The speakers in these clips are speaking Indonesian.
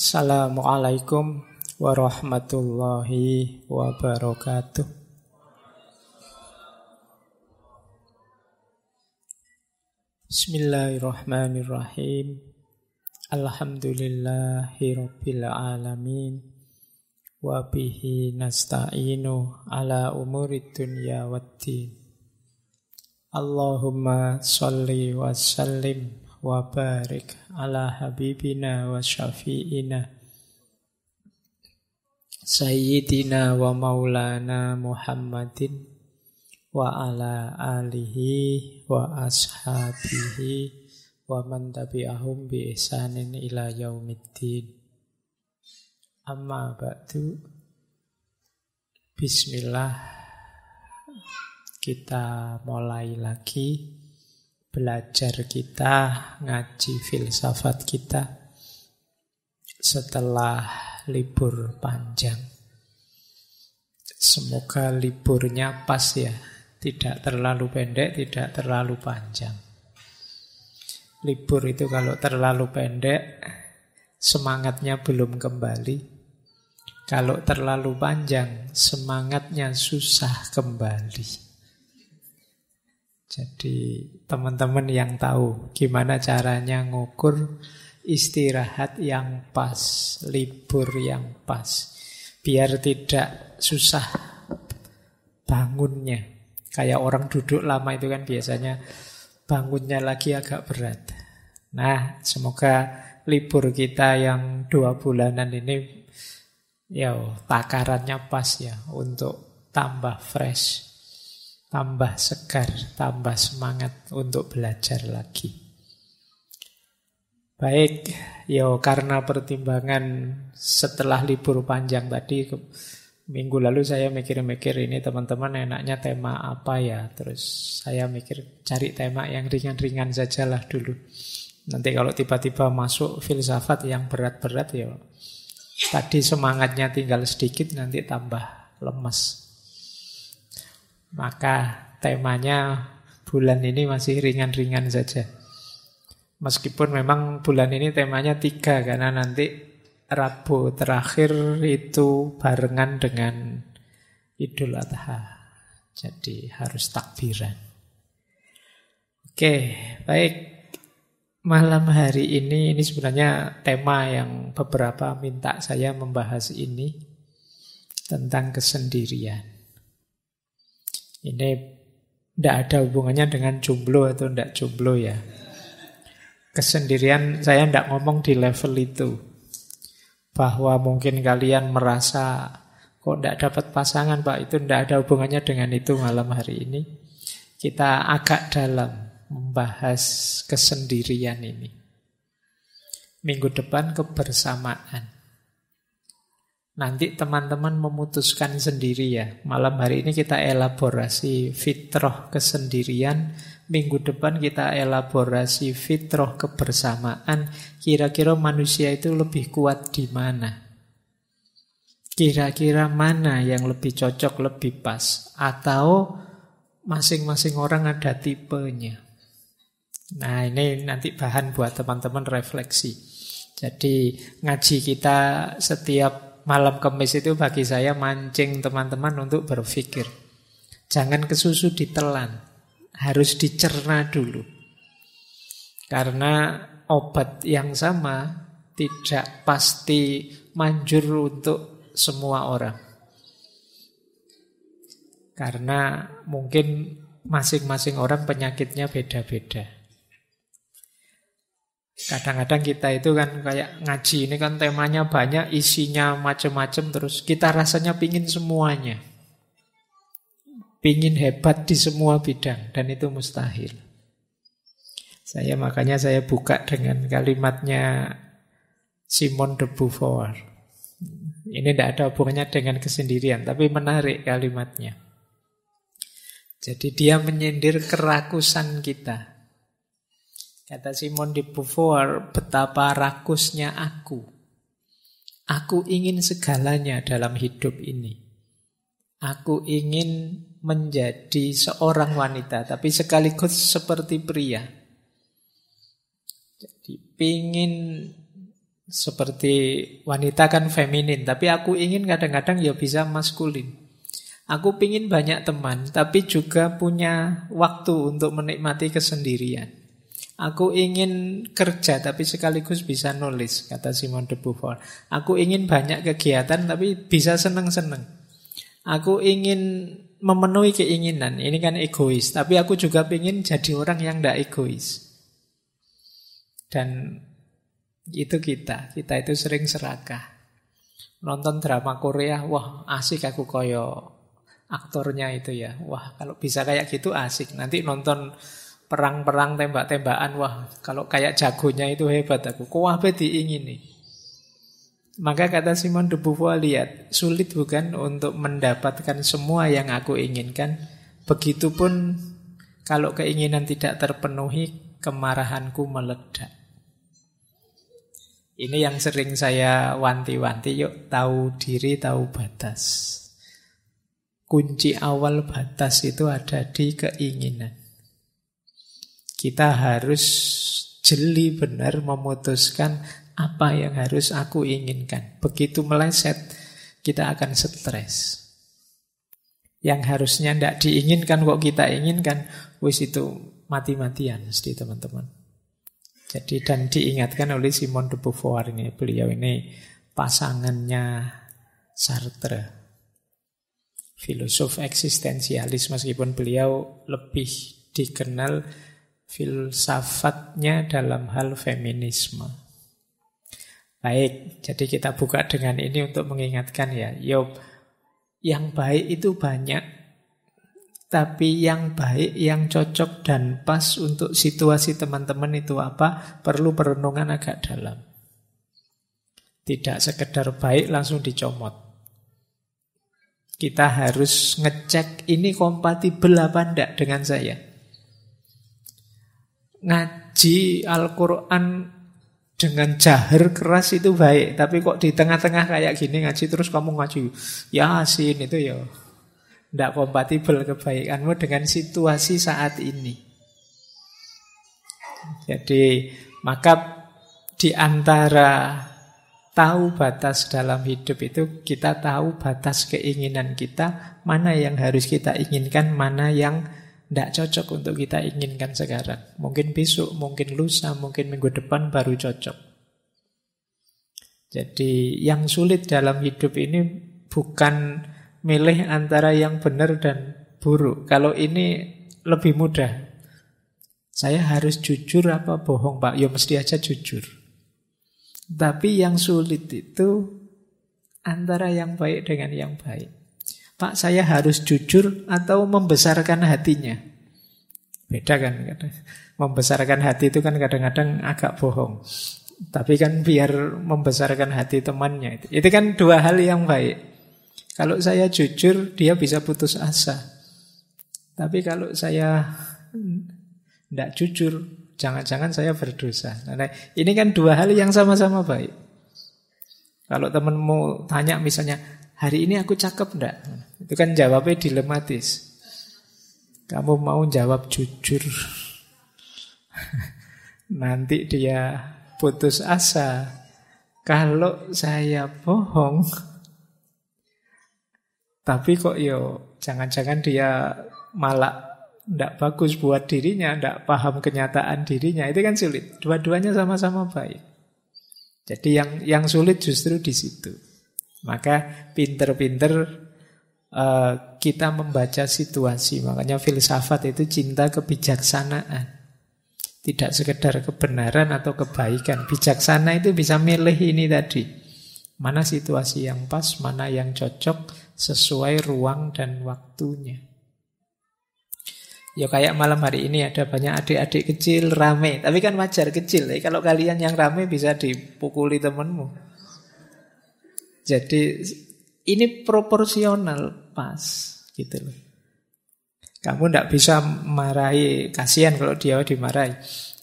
Assalamualaikum warahmatullahi wabarakatuh. Bismillahirrahmanirrahim. Alhamdulillahi rabbil alamin. Wa bihi nasta'inu ala umurid dunya waddin. Allahumma sholli wa sallim wa barik ala habibina wa syafi'ina sayyidina wa maulana Muhammadin wa ala alihi wa ashabihi wa man tabi'ahum bi ihsanin ila yaumiddin. Amma ba'du. Bismillah. Kita mulai lagi belajar kita, ngaji filsafat kita setelah libur panjang. Semoga liburnya pas ya, tidak terlalu pendek, tidak terlalu panjang. Libur itu kalau terlalu pendek, semangatnya belum kembali. Kalau terlalu panjang, semangatnya susah kembali. Jadi teman-teman yang tahu gimana caranya ngukur istirahat yang pas, libur yang pas, biar tidak susah bangunnya. Kayak orang duduk lama itu kan biasanya bangunnya lagi agak berat. Nah, semoga libur kita yang 2 bulanan ini ya takarannya pas ya, untuk tambah fresh, tambah segar, tambah semangat untuk belajar lagi. Baik, karena pertimbangan setelah libur panjang tadi, minggu lalu saya mikir-mikir ini teman-teman enaknya tema apa ya. Terus saya mikir cari tema yang ringan-ringan sajalah dulu. Nanti kalau tiba-tiba masuk filsafat yang berat-berat tadi semangatnya tinggal sedikit, nanti tambah lemas. Maka temanya bulan ini masih ringan-ringan saja. Meskipun memang bulan ini temanya 3, karena nanti Rabu terakhir itu barengan dengan Idul Adha. Jadi harus takbiran. Oke, baik. Malam hari ini sebenarnya tema yang beberapa minta saya membahas ini, tentang kesendirian. Ini tidak ada hubungannya dengan jomblo atau tidak jomblo ya. Kesendirian saya tidak ngomong di level itu. Bahwa mungkin kalian merasa kok tidak dapat pasangan Pak, itu tidak ada hubungannya dengan itu malam hari ini. Kita agak dalam membahas kesendirian ini. Minggu depan kebersamaan. Nanti teman-teman memutuskan sendiri ya. Malam hari ini kita elaborasi fitrah kesendirian. Minggu depan kita elaborasi fitrah kebersamaan. Kira-kira manusia itu lebih kuat di mana? Kira-kira mana yang lebih cocok, lebih pas? Atau masing-masing orang ada tipenya? Nah, ini nanti bahan buat teman-teman refleksi. Jadi ngaji kita setiap malam Kamis itu bagi saya mancing teman-teman untuk berpikir. Jangan kesusu ditelan, harus dicerna dulu. Karena obat yang sama tidak pasti manjur untuk semua orang. Karena mungkin masing-masing orang penyakitnya beda-beda. Kadang-kadang kita itu kan kayak ngaji ini kan temanya banyak, isinya macam-macam, terus kita rasanya pingin semuanya. Pingin hebat di semua bidang, dan itu mustahil. Makanya saya buka dengan kalimatnya Simone de Beauvoir. Ini tidak ada hubungannya dengan kesendirian, tapi menarik kalimatnya. Jadi dia menyindir kerakusan kita. Kata Simone de Beauvoir, betapa rakusnya aku. Aku ingin segalanya dalam hidup ini. Aku ingin menjadi seorang wanita, tapi sekaligus seperti pria. Jadi pingin Seperti wanita kan feminin, tapi aku ingin kadang-kadang ya bisa maskulin. Aku pingin banyak teman, tapi juga punya waktu untuk menikmati kesendirian. Aku ingin kerja, tapi sekaligus bisa nulis, kata Simone de Beauvoir. Aku ingin banyak kegiatan, tapi bisa seneng-seneng. Aku ingin memenuhi keinginan, ini kan egois. Tapi aku juga ingin jadi orang yang tidak egois. Dan itu kita itu sering serakah. Nonton drama Korea, wah asik aku koyo aktornya itu ya. Wah kalau bisa kayak gitu asik. Nanti nonton perang-perang tembak-tembakan, wah kalau kayak jagonya itu hebat aku. Kuwabe diingini. Maka kata Simone de Beauvoir, lihat, sulit bukan untuk mendapatkan semua yang aku inginkan. Begitupun kalau keinginan tidak terpenuhi, kemarahanku meledak. Ini yang sering saya wanti-wanti, yuk tahu diri, tahu batas. Kunci awal batas itu ada di keinginan. Kita harus jeli benar memutuskan apa yang harus aku inginkan. Begitu meleset, kita akan stres. Yang harusnya tidak diinginkan kok kita inginkan, wis itu mati-matian mesti teman-teman. Jadi dan diingatkan oleh Simone de Beauvoir ini, beliau ini pasangannya Sartre, filosof eksistensialis, meskipun beliau lebih dikenal filsafatnya dalam hal feminisme. Baik, jadi kita buka dengan ini untuk mengingatkan ya, yang baik itu banyak. Tapi yang baik, yang cocok dan pas untuk situasi teman-teman itu apa? Perlu perenungan agak dalam. Tidak sekedar baik langsung dicomot. Kita harus ngecek ini kompatibel apa enggak dengan saya. Ngaji Al-Quran dengan jahar keras itu baik, tapi kok di tengah-tengah kayak gini ngaji terus kamu ngaji Yasin itu ya tidak kompatibel kebaikanmu dengan situasi saat ini. Jadi maka di antara tahu batas dalam hidup itu kita tahu batas keinginan kita, mana yang harus kita inginkan, mana yang tidak cocok untuk kita inginkan sekarang. Mungkin besok, mungkin lusa, mungkin minggu depan baru cocok. Jadi yang sulit dalam hidup ini bukan milih antara yang benar dan buruk. Kalau ini lebih mudah. Saya harus jujur apa bohong, Pak? Ya mesti aja jujur. Tapi yang sulit itu antara yang baik dengan yang baik. Pak, saya harus jujur atau membesarkan hatinya? Beda kan? Membesarkan hati itu kan kadang-kadang agak bohong. Tapi kan biar membesarkan hati temannya. Itu kan dua hal yang baik. Kalau saya jujur, dia bisa putus asa. Tapi kalau saya tidak jujur, jangan-jangan saya berdosa. Nah, ini kan dua hal yang sama-sama baik. Kalau temanmu tanya misalnya, hari ini aku cakep enggak? Itu kan jawabnya dilematis. Kamu mau jawab jujur, nanti dia putus asa. Kalau saya bohong, tapi kok jangan-jangan dia malah tidak bagus buat dirinya, tidak paham kenyataan dirinya, itu kan sulit. Dua-duanya sama-sama baik. Jadi yang sulit justru di situ. Maka pinter-pinter kita membaca situasi. Makanya filsafat itu cinta kebijaksanaan. Tidak sekedar kebenaran atau kebaikan. Bijaksana itu bisa milih ini tadi. Mana situasi yang pas, mana yang cocok sesuai ruang dan waktunya. Ya kayak malam hari ini ada banyak adik-adik kecil rame. Tapi kan wajar kecil. Kalau kalian yang rame bisa dipukuli temanmu. Jadi ini proporsional pas gitu loh. Kamu tidak bisa marahi, kasihan kalau dia dimarahi.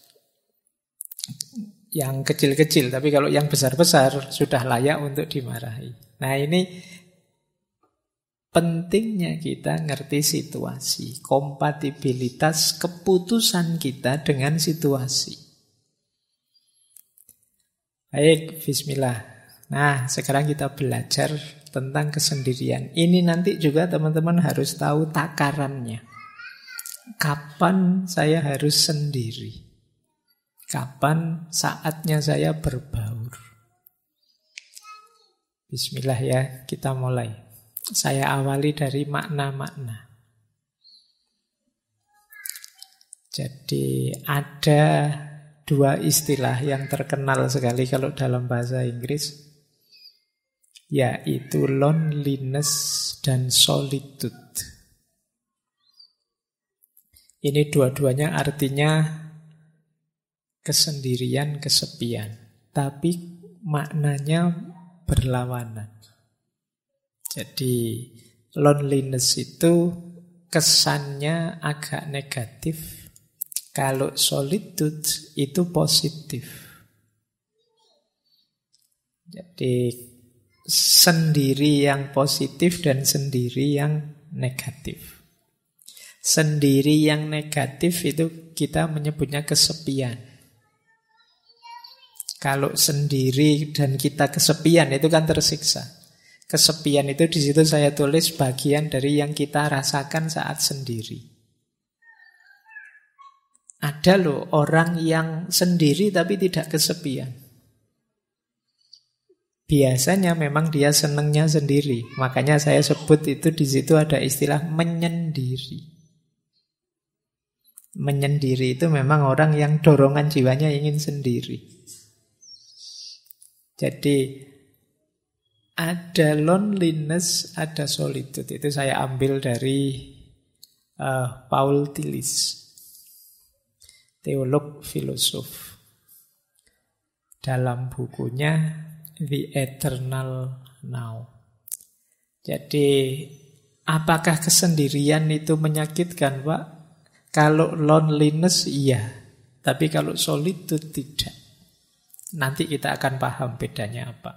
Yang kecil-kecil, tapi kalau yang besar-besar sudah layak untuk dimarahi. Nah ini pentingnya kita ngerti situasi, kompatibilitas keputusan kita dengan situasi. Baik, bismillah. Nah, sekarang kita belajar tentang kesendirian. Ini nanti juga teman-teman harus tahu takarannya. Kapan saya harus sendiri? Kapan saatnya saya berbaur? Bismillah ya, kita mulai. Saya awali dari makna-makna. Jadi ada dua istilah yang terkenal sekali kalau dalam bahasa Inggris, yaitu loneliness dan solitude. Ini dua-duanya artinya kesendirian, kesepian, tapi maknanya berlawanan. Jadi loneliness itu kesannya agak negatif. Kalau solitude itu positif. Jadi sendiri yang positif dan sendiri yang negatif. Sendiri yang negatif itu kita menyebutnya kesepian. Kalau sendiri dan kita kesepian itu kan tersiksa. Kesepian itu di situ saya tulis bagian dari yang kita rasakan saat sendiri. Ada loh orang yang sendiri tapi tidak kesepian. Biasanya memang dia senangnya sendiri. Makanya saya sebut itu di situ ada istilah menyendiri. Menyendiri itu memang orang yang dorongan jiwanya ingin sendiri. Jadi ada loneliness, ada solitude. Itu saya ambil dari Paul Tillich, teolog filosof. Dalam bukunya The Eternal Now. Jadi apakah kesendirian itu menyakitkan, Pak? Kalau loneliness iya, tapi kalau solitude tidak. Nanti kita akan paham bedanya apa.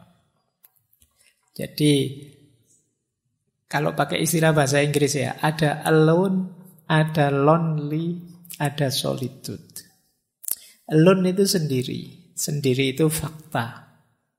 Jadi kalau pakai istilah bahasa Inggris ya, ada alone, ada lonely, ada solitude. Alone itu sendiri. Sendiri itu fakta.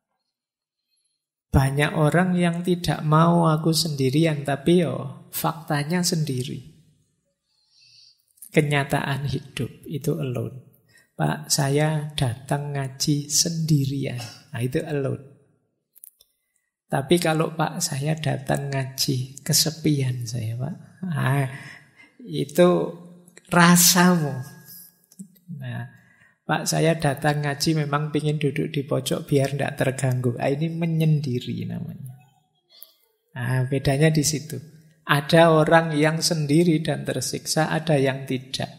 Banyak orang yang tidak mau aku sendirian, tapi faktanya sendiri. Kenyataan hidup itu alone. Pak, saya datang ngaji sendirian. Nah, itu alone. Tapi kalau Pak, saya datang ngaji kesepian saya, Pak. Nah, itu rasamu. Nah, Pak, saya datang ngaji memang ingin duduk di pojok biar tidak terganggu. Nah, ini menyendiri namanya. Nah, bedanya di situ. Ada orang yang sendiri dan tersiksa, ada yang tidak.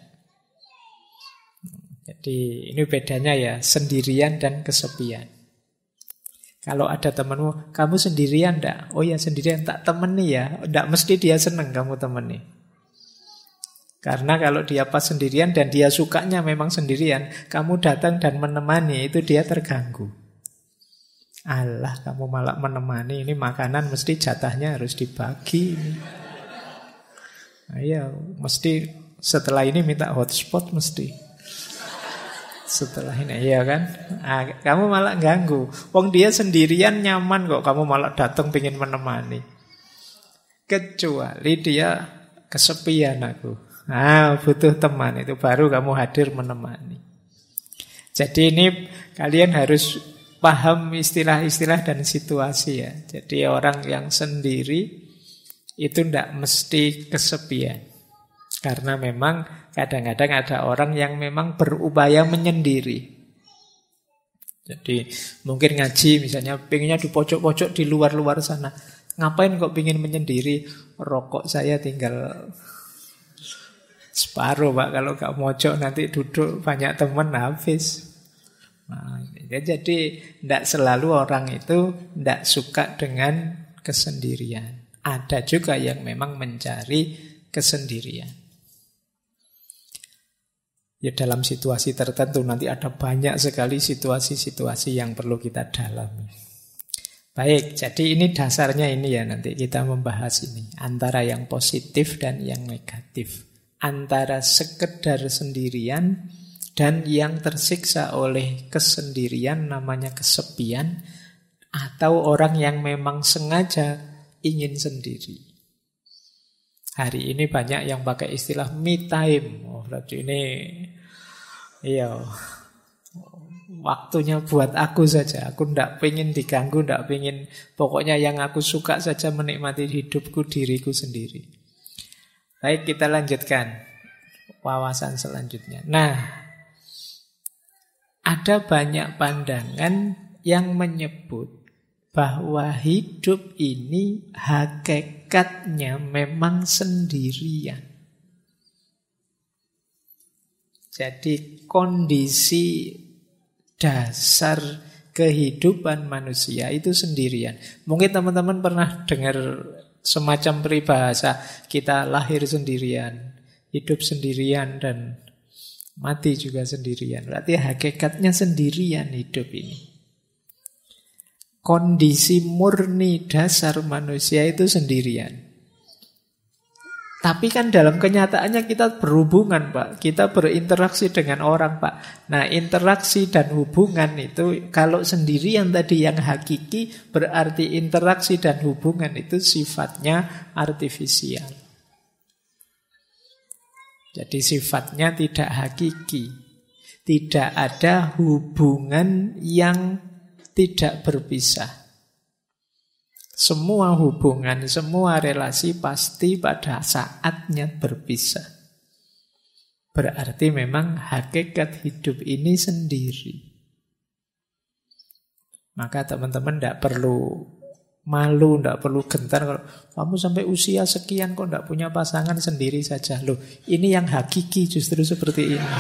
Jadi ini bedanya ya, sendirian dan kesepian. Kalau ada temanmu, kamu sendirian enggak? Oh ya sendirian, tak temeni ya. Enggak mesti dia senang kamu temeni. Karena kalau dia pas sendirian dan dia sukanya memang sendirian, kamu datang dan menemani, itu dia terganggu. Alah, kamu malah menemani, ini makanan mesti jatahnya harus dibagi. Iya, mesti setelah ini minta hotspot mesti. Setelah ini, iya kan? Nah, kamu malah ganggu. Wong dia sendirian nyaman kok, kamu malah datang pengen menemani. Kecuali dia kesepian aku. Nah, butuh teman, itu baru kamu hadir menemani. Jadi ini kalian harus paham istilah-istilah dan situasi ya. Jadi orang yang sendiri itu tidak mesti kesepian. Karena memang kadang-kadang ada orang yang memang berupaya menyendiri. Jadi mungkin ngaji misalnya pengennya di pojok-pojok di luar-luar sana. Ngapain kok pengen menyendiri? Rokok saya tinggal separuh, Pak. Kalau gak mojok nanti duduk banyak teman habis. Nah, jadi tidak selalu orang itu tidak suka dengan kesendirian. Ada juga yang memang mencari kesendirian. Ya dalam situasi tertentu nanti ada banyak sekali situasi-situasi yang perlu kita dalami. Baik, jadi ini dasarnya ini ya nanti kita membahas ini. Antara yang positif dan yang negatif. Antara sekedar sendirian Dan yang tersiksa oleh kesendirian namanya kesepian, atau orang yang memang sengaja ingin sendiri. Hari ini banyak yang pakai istilah me time. Oh, berarti ini waktunya buat aku saja. Aku tidak pengen diganggu, tidak pengen. Pokoknya yang aku suka saja menikmati hidupku, diriku sendiri. Baik, kita lanjutkan wawasan selanjutnya. Nah, ada banyak pandangan yang menyebut bahwa hidup ini hakikatnya memang sendirian. Jadi kondisi dasar kehidupan manusia itu sendirian. Mungkin teman-teman pernah dengar semacam peribahasa, kita lahir sendirian, hidup sendirian, dan mati juga sendirian. Berarti hakikatnya sendirian hidup ini. Kondisi murni dasar manusia itu sendirian. Tapi kan dalam kenyataannya kita berhubungan, Pak. Kita berinteraksi dengan orang, Pak. Nah, interaksi dan hubungan itu, kalau sendirian tadi yang hakiki, berarti interaksi dan hubungan itu sifatnya artifisial. Jadi sifatnya tidak hakiki. Tidak ada hubungan yang tidak berpisah. Semua hubungan, semua relasi pasti pada saatnya berpisah. Berarti memang hakikat hidup ini sendiri. Maka teman-teman tidak perlu malu, tidak perlu gentar kalau kamu sampai usia sekian kok tidak punya pasangan, sendiri saja. Loh, ini yang hakiki justru seperti ini.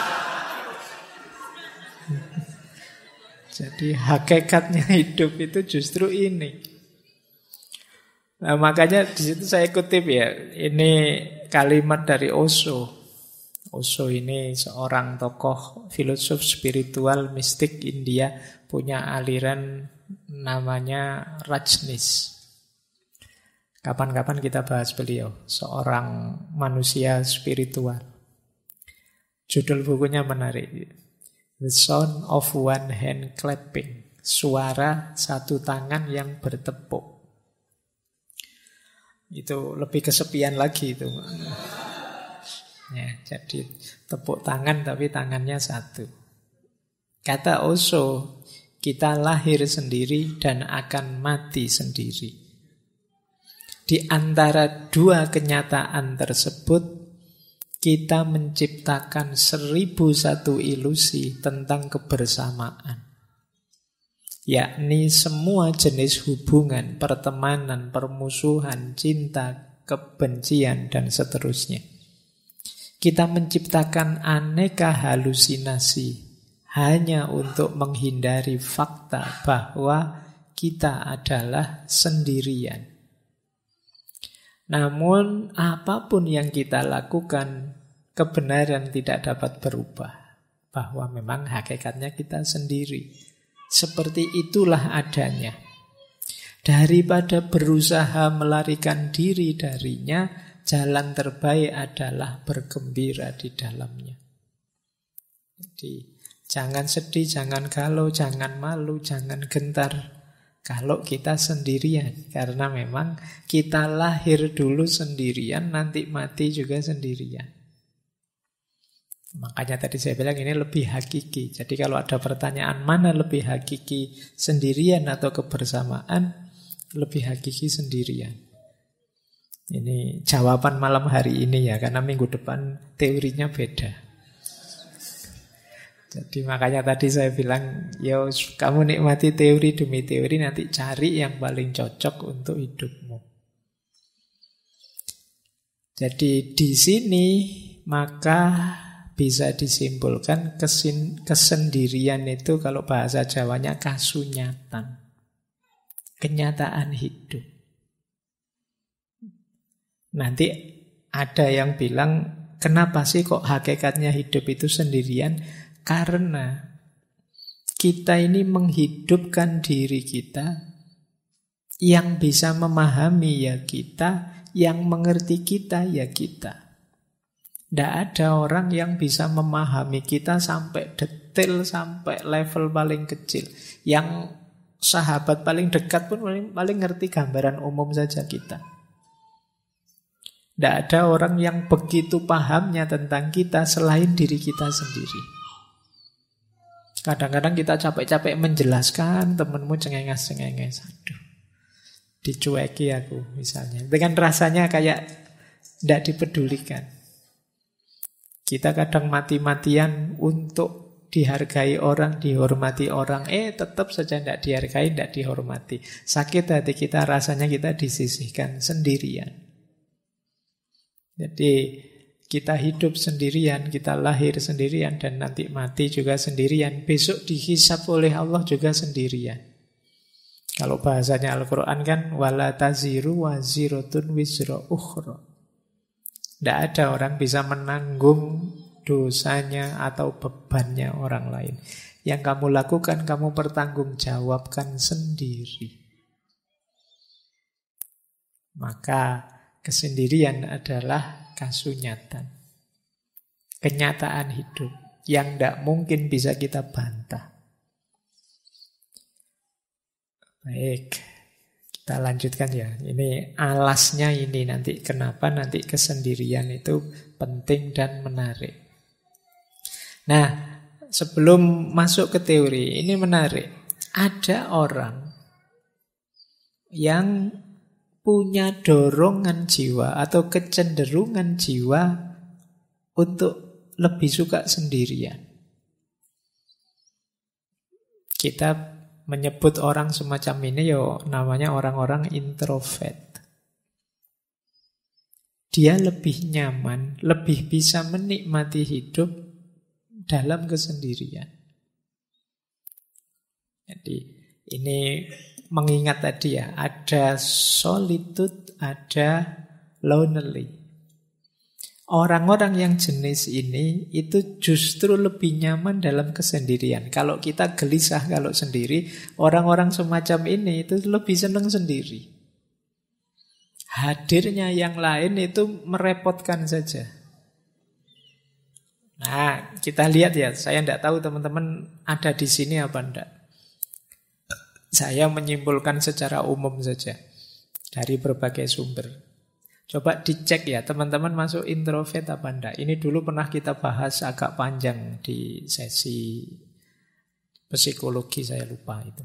Jadi hakikatnya hidup itu justru ini. Nah, makanya di situ saya kutip ya, ini kalimat dari Osho. Osho ini seorang tokoh filosof spiritual mistik India, punya aliran namanya Rajneesh. Kapan-kapan kita bahas beliau, seorang manusia spiritual. Judul bukunya menarik. The Sound of One Hand Clapping. Suara satu tangan yang bertepuk. Itu lebih kesepian lagi itu. Ya, jadi tepuk tangan tapi tangannya satu. Kata Osho, kita lahir sendiri dan akan mati sendiri. Di antara dua kenyataan tersebut, kita menciptakan 1001 ilusi tentang kebersamaan. Yakni semua jenis hubungan, pertemanan, permusuhan, cinta, kebencian, dan seterusnya. Kita menciptakan aneka halusinasi hanya untuk menghindari fakta bahwa kita adalah sendirian. Namun apapun yang kita lakukan, kebenaran tidak dapat berubah. Bahwa memang hakikatnya kita sendiri. Seperti itulah adanya. Daripada berusaha melarikan diri darinya, jalan terbaik adalah bergembira di dalamnya. Jadi jangan sedih, jangan galau, jangan malu, jangan gentar kalau kita sendirian. Karena memang kita lahir dulu sendirian, nanti mati juga sendirian. Makanya tadi saya bilang ini lebih hakiki. Jadi kalau ada pertanyaan mana lebih hakiki, sendirian atau kebersamaan, lebih hakiki sendirian. Ini jawaban malam hari ini ya, karena minggu depan teorinya beda. Jadi makanya tadi saya bilang, yo kamu nikmati teori demi teori, nanti cari yang paling cocok untuk hidupmu. Jadi di sini maka bisa disimpulkan kesendirian itu kalau bahasa Jawanya kasunyatan. Kenyataan hidup. Nanti ada yang bilang, kenapa sih kok hakikatnya hidup itu sendirian? Karena kita ini menghidupkan diri kita, yang bisa memahami ya kita, yang mengerti kita ya kita. Tidak ada orang yang bisa memahami kita sampai detail, sampai level paling kecil. Yang sahabat paling dekat pun paling ngerti gambaran umum saja kita. Tidak ada orang yang begitu pahamnya tentang kita selain diri kita sendiri. Kadang-kadang kita capek-capek menjelaskan, temenmu cengenges-cengenges. Aduh, dicueki aku misalnya. Dengan rasanya kayak tidak dipedulikan. Kita kadang mati-matian untuk dihargai orang, dihormati orang. Tetap saja tidak dihargai, tidak dihormati. Sakit hati kita, rasanya kita disisihkan sendirian. Jadi kita hidup sendirian, kita lahir sendirian, dan nanti mati juga sendirian. Besok dihisab oleh Allah juga sendirian. Kalau bahasanya Al-Quran kan, wala taziru waziratun wizra ukhra. Tidak ada orang bisa menanggung dosanya atau bebannya orang lain. Yang kamu lakukan, kamu pertanggungjawabkan sendiri. Maka kesendirian adalah kasunyatan. Kenyataan hidup yang tidak mungkin bisa kita bantah. Baik. Kita lanjutkan ya. Ini alasnya ini nanti. Kenapa nanti kesendirian itu penting dan menarik. Nah, sebelum masuk ke teori, ini menarik. Ada orang yang punya dorongan jiwa atau kecenderungan jiwa untuk lebih suka sendirian. Kita menyebut orang semacam ini namanya orang-orang introvert. Dia lebih nyaman, lebih bisa menikmati hidup dalam kesendirian. Jadi ini mengingat tadi ya, ada solitude, ada lonely. Orang-orang yang jenis ini itu justru lebih nyaman dalam kesendirian. Kalau kita gelisah kalau sendiri, orang-orang semacam ini itu lebih senang sendiri. Hadirnya yang lain itu merepotkan saja. Nah, kita lihat ya, saya tidak tahu teman-teman ada di sini apa enggak. Saya menyimpulkan secara umum saja dari berbagai sumber. Coba dicek ya, teman-teman masuk introvert apa enggak. Ini dulu pernah kita bahas agak panjang di sesi psikologi, saya lupa itu.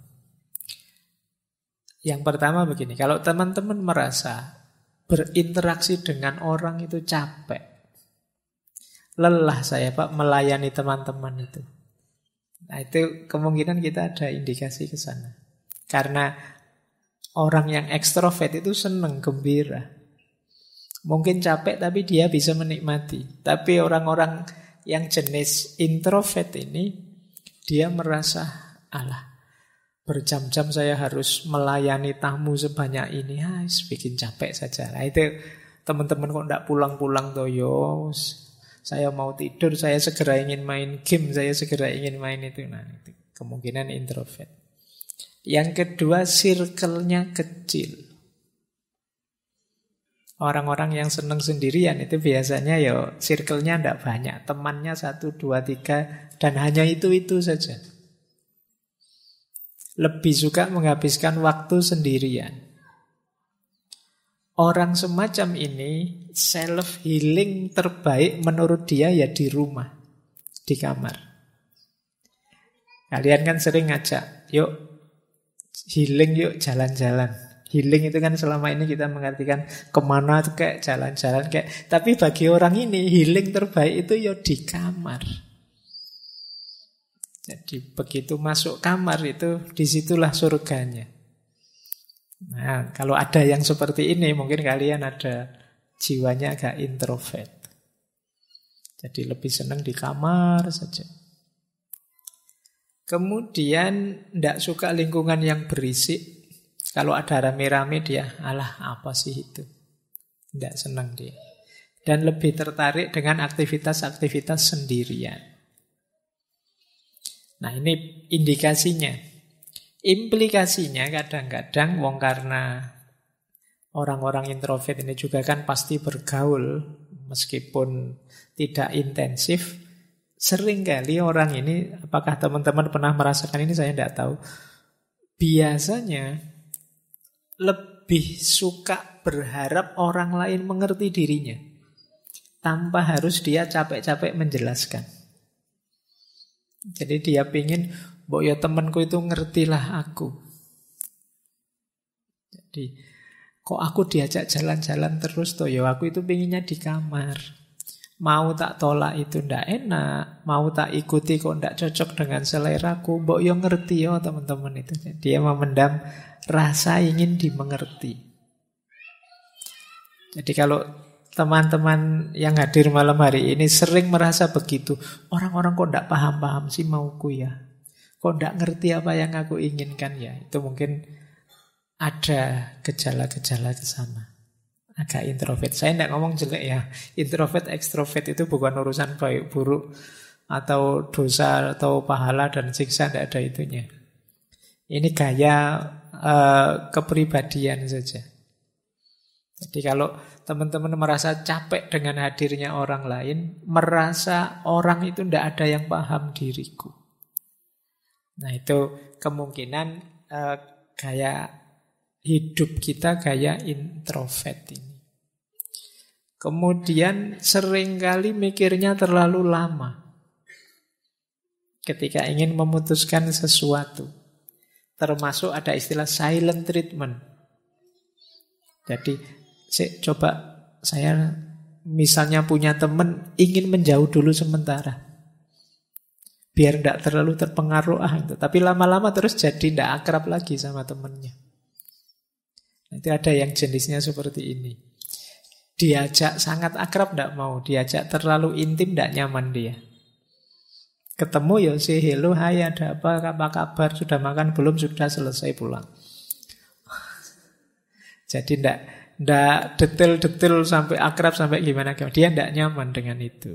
Yang pertama begini, kalau teman-teman merasa berinteraksi dengan orang itu capek, lelah saya Pak melayani teman-teman itu. Nah itu kemungkinan kita ada indikasi ke sana. Karena orang yang ekstrovert itu senang, gembira. Mungkin capek tapi dia bisa menikmati. Tapi orang-orang yang jenis introvert ini, dia merasa, alah, berjam-jam saya harus melayani tamu sebanyak ini, bikin capek saja. Nah itu teman-teman kok tidak pulang-pulang toh, saya mau tidur, saya segera ingin main game, saya segera ingin main itu. Nah itu kemungkinan introvert. Yang kedua, circle-nya kecil. Orang-orang yang senang sendirian itu biasanya circle-nya tidak banyak. Temannya 1, 2, 3 dan hanya itu saja. Lebih suka menghabiskan waktu sendirian. Orang semacam ini self healing terbaik menurut dia ya di rumah, di kamar. Kalian kan sering ngajak, yuk healing, yuk jalan-jalan. Healing itu kan selama ini kita mengartikan kemana tuh kayak jalan-jalan kayak. Tapi bagi orang ini healing terbaik itu ya di kamar. Jadi begitu masuk kamar itu disitulah surganya. Nah kalau ada yang seperti ini mungkin kalian ada jiwanya agak introvert. Jadi lebih senang di kamar saja. Kemudian tidak suka lingkungan yang berisik. Kalau ada rame-rame dia, alah apa sih itu? Tidak senang dia. Dan lebih tertarik dengan aktivitas-aktivitas sendirian. Nah ini indikasinya. Implikasinya kadang-kadang karena orang-orang introvert ini juga kan pasti bergaul. Meskipun tidak intensif, sering kali orang ini, apakah teman-teman pernah merasakan ini, saya tidak tahu. Biasanya lebih suka berharap orang lain mengerti dirinya, tanpa harus dia capek-capek menjelaskan. Jadi dia pingin, mbok ya temanku itu ngertilah aku. Jadi, kok aku diajak jalan-jalan terus toh, ya aku itu pinginnya di kamar. Mau tak tolak itu ndak enak, mau tak ikuti kok ndak cocok dengan seleraku, mbok yo ngerti yo teman-teman itu. Dia memendam rasa ingin dimengerti. Jadi kalau teman-teman yang hadir malam hari ini sering merasa begitu, orang-orang kok ndak paham-paham sih mauku ya, kok ndak ngerti apa yang aku inginkan ya, itu mungkin ada gejala-gejala ke sana. Agak introvert. Saya tidak ngomong jelek ya. Introvert, ekstrovert itu bukan urusan baik buruk atau dosa atau pahala dan siksa, tidak ada itunya. Ini gaya kepribadian saja. Jadi kalau teman-teman merasa capek dengan hadirnya orang lain, merasa orang itu tidak ada yang paham diriku. Nah itu kemungkinan gaya hidup kita gaya introvert ini. Kemudian seringkali mikirnya terlalu lama ketika ingin memutuskan sesuatu. Termasuk ada istilah silent treatment. Jadi coba saya misalnya punya teman ingin menjauh dulu sementara, biar tidak terlalu terpengaruh tapi lama-lama terus jadi tidak akrab lagi sama temannya. Nanti ada yang jenisnya seperti ini. Diajak sangat akrab tidak mau, diajak terlalu intim tidak nyaman dia. Ketemu ya say hello, hai ada apa kabar, sudah makan belum, sudah selesai pulang. Jadi tidak detail-detail sampai akrab sampai gimana. Dia tidak nyaman dengan itu.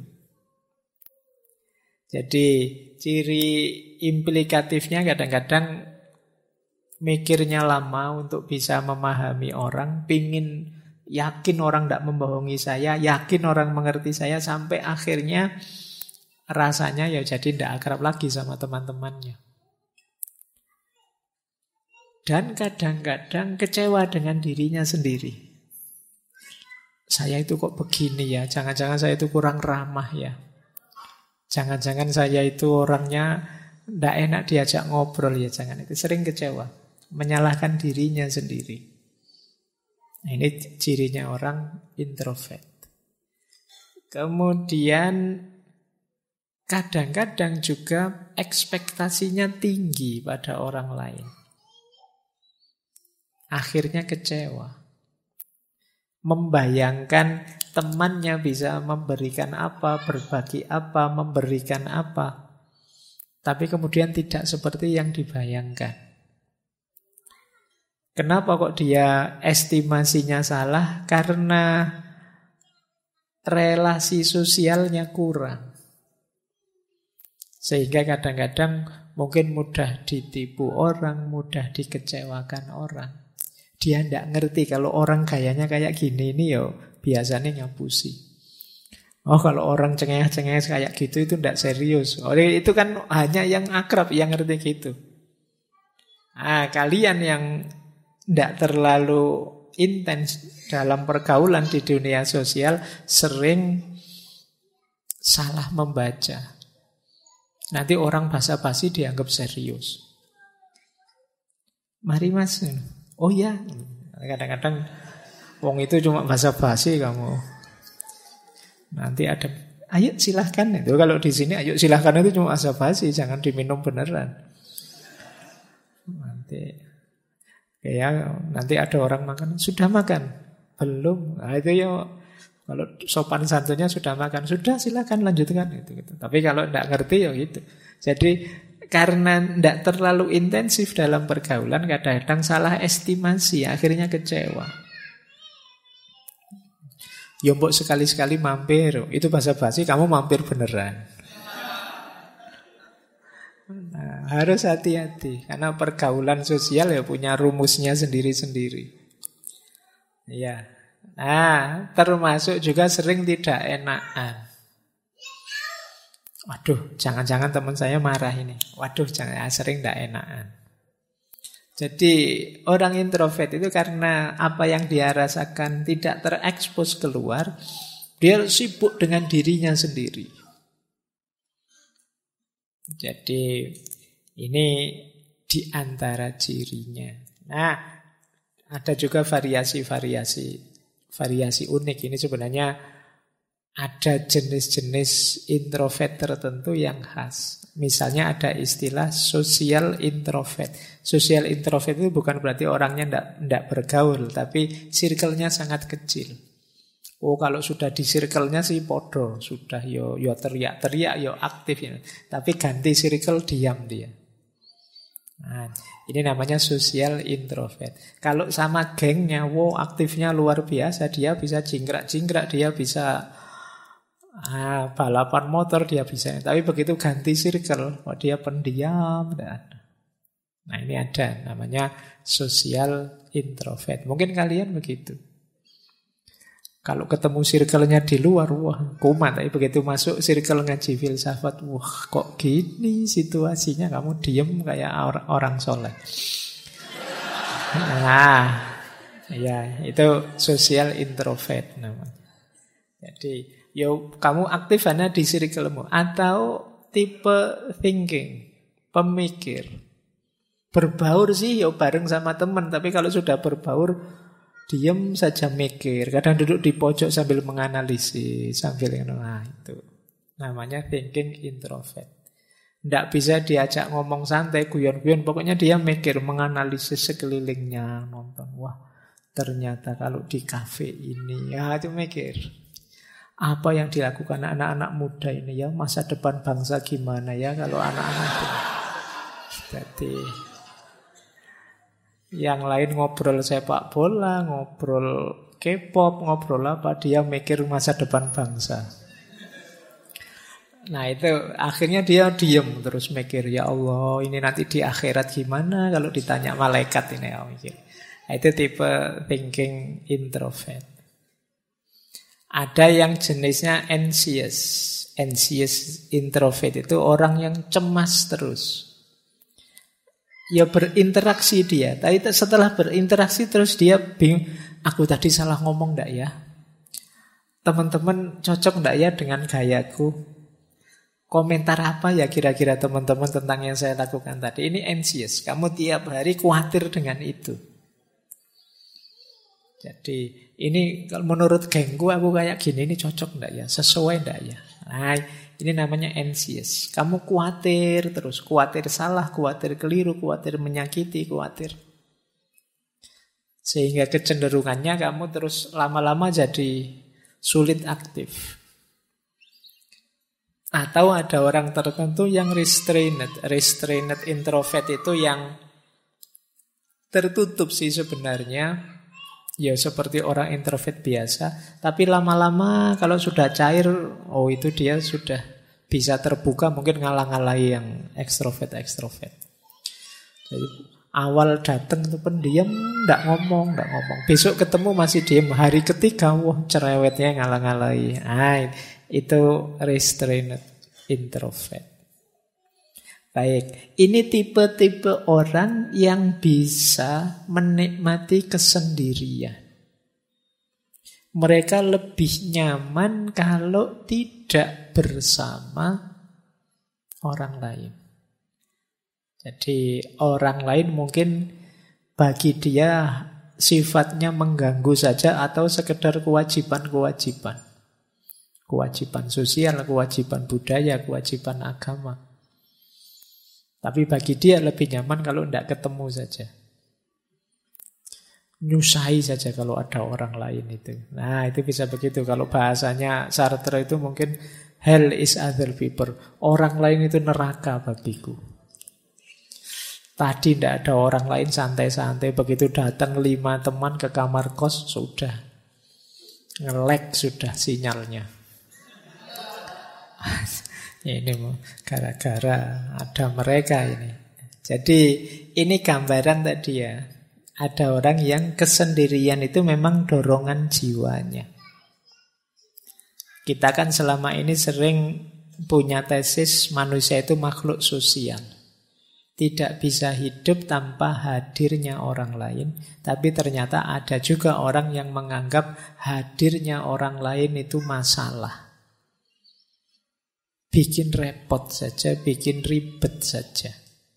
Jadi ciri implikatifnya kadang-kadang mikirnya lama untuk bisa memahami orang, pingin yakin orang tidak membohongi saya, yakin orang mengerti saya, sampai akhirnya rasanya ya jadi tidak akrab lagi sama teman-temannya. Dan kadang-kadang kecewa dengan dirinya sendiri. Saya itu kok begini ya, jangan-jangan saya itu kurang ramah ya. Jangan-jangan saya itu orangnya tidak enak diajak ngobrol ya, jangan itu. Sering kecewa, menyalahkan dirinya sendiri. Nah, ini cirinya orang introvert. Kemudian kadang-kadang juga ekspektasinya tinggi pada orang lain. Akhirnya kecewa. Membayangkan temannya bisa memberikan apa, berbagi apa, memberikan apa. Tapi kemudian tidak seperti yang dibayangkan. Kenapa kok dia estimasinya salah? Karena relasi sosialnya kurang. Sehingga kadang-kadang mungkin mudah ditipu orang, mudah dikecewakan orang. Dia tidak ngerti kalau orang gayanya kayak gini ini ya biasanya ngapusi. Oh kalau orang cengeng-cengeng kayak gitu itu tidak serius. Oh itu kan hanya yang akrab yang ngerti gitu. Kalian yang tidak terlalu intens dalam pergaulan di dunia sosial sering salah membaca. Nanti orang basa-basi dianggap serius. Mari mas. Oh ya, kadang-kadang wong itu cuma basa-basi kamu. Nanti ada, ayo silahkan. Itu kalau di sini ayo silahkan itu cuma basa-basi, jangan diminum beneran. Nanti ada orang makan, sudah makan? Belum. Nah, itu ya kalau sopan santunnya sudah makan, sudah silakan lanjutkan gitu. Tapi kalau tidak ngerti ya gitu. Jadi karena tidak terlalu intensif dalam pergaulan, kadang-kadang salah estimasi, akhirnya kecewa. Ya mbok sekali-sekali mampir, itu basa-basi, kamu mampir beneran. Nah, harus hati-hati karena pergaulan sosial ya punya rumusnya sendiri-sendiri. Ya, Nah, termasuk juga sering tidak enakan. Waduh, jangan-jangan teman saya marah ini. Waduh, jangan sering tidak enakan. Jadi orang introvert itu karena apa yang dia rasakan tidak terekspos keluar, dia sibuk dengan dirinya sendiri. Jadi ini di antara cirinya. Nah, ada juga variasi unik. Ini sebenarnya ada jenis-jenis introvert tertentu yang khas. Misalnya ada istilah social introvert. Social introvert itu bukan berarti orangnya tidak bergaul, tapi circle-nya sangat kecil. Oh, kalau sudah di circle-nya sih podo, sudah yo teriak-teriak, yo aktif ya. Tapi ganti circle diam dia. Nah, ini namanya social introvert. Kalau sama gengnya, wow aktifnya luar biasa, dia bisa jingkrak-jingkrak, dia bisa balapan motor dia bisa. Tapi begitu ganti circle, dia pendiam. Nah ini ada, namanya social introvert. Mungkin kalian begitu. Kalau ketemu circle-nya di luar, wah kumat. Tapi begitu masuk circle ngaji filsafat, wah kok gini situasinya, kamu diem kayak orang soleh. Nah, ya itu social introvert namanya. Jadi, kamu aktif hanya di circle-mu. Atau tipe thinking, pemikir. Berbaur sih bareng sama teman, tapi kalau sudah berbaur, diam saja mikir. Kadang duduk di pojok sambil menganalisis, sambil itu. Namanya thinking introvert. Tidak bisa diajak ngomong santai, guyon-guyon. Pokoknya dia mikir, menganalisis sekelilingnya, nonton. Wah, ternyata kalau di kafe ini, ya itu mikir. Apa yang dilakukan anak-anak muda ini ya, masa depan bangsa gimana ya kalau anak-anak itu. Jadi yang lain ngobrol sepak bola, ngobrol K-pop, ngobrol apa, dia mikir masa depan bangsa. Nah itu akhirnya dia diam terus mikir, ya Allah ini nanti di akhirat gimana kalau ditanya malaikat ini ya mikir. Nah, itu tipe thinking introvert. Ada yang jenisnya anxious. Anxious introvert itu orang yang cemas terus. Ya berinteraksi dia, tapi setelah berinteraksi terus dia bingung, aku tadi salah ngomong enggak ya? Teman-teman cocok enggak ya dengan gayaku? Komentar apa ya kira-kira teman-teman tentang yang saya lakukan tadi? Ini anxious, kamu tiap hari khawatir dengan itu. Jadi ini kalau menurut gengku aku kayak gini, ini cocok enggak ya? Sesuai enggak ya? Nah, ini namanya anxious. Kamu khawatir terus, khawatir salah, khawatir keliru, khawatir menyakiti, khawatir. Sehingga kecenderungannya kamu terus lama-lama jadi sulit aktif. Atau ada orang tertentu yang restrained. Restrained introvert itu yang tertutup sih sebenarnya. Ya seperti orang introvert biasa, tapi lama-lama kalau sudah cair, oh itu dia sudah bisa terbuka, mungkin ngalah-ngalahi yang ekstrovert. Jadi awal datang itu pendiam, enggak ngomong. Besok ketemu masih diam, hari ketiga wah cerewetnya ngalah-ngalahi. Nah, itu restrained introvert. Baik, ini tipe-tipe orang yang bisa menikmati kesendirian. Mereka lebih nyaman kalau tidak bersama orang lain. Jadi orang lain mungkin bagi dia sifatnya mengganggu saja atau sekedar kewajiban-kewajiban. Kewajiban sosial, kewajiban budaya, kewajiban agama. Tapi bagi dia lebih nyaman kalau tidak ketemu saja. Nyusahi saja kalau ada orang lain itu. Nah itu bisa begitu. Kalau bahasanya Sartre itu mungkin hell is other people. Orang lain itu neraka bagiku. Tadi tidak ada orang lain, santai-santai. Begitu datang 5 teman ke kamar kos, sudah nge-lag sudah sinyalnya. Ini gara-gara ada mereka ini. Jadi ini gambaran tadi ya. Ada orang yang kesendirian itu memang dorongan jiwanya. Kita kan selama ini sering punya tesis manusia itu makhluk sosial. Tidak bisa hidup tanpa hadirnya orang lain. Tapi ternyata ada juga orang yang menganggap hadirnya orang lain itu masalah. Bikin repot saja, bikin ribet saja.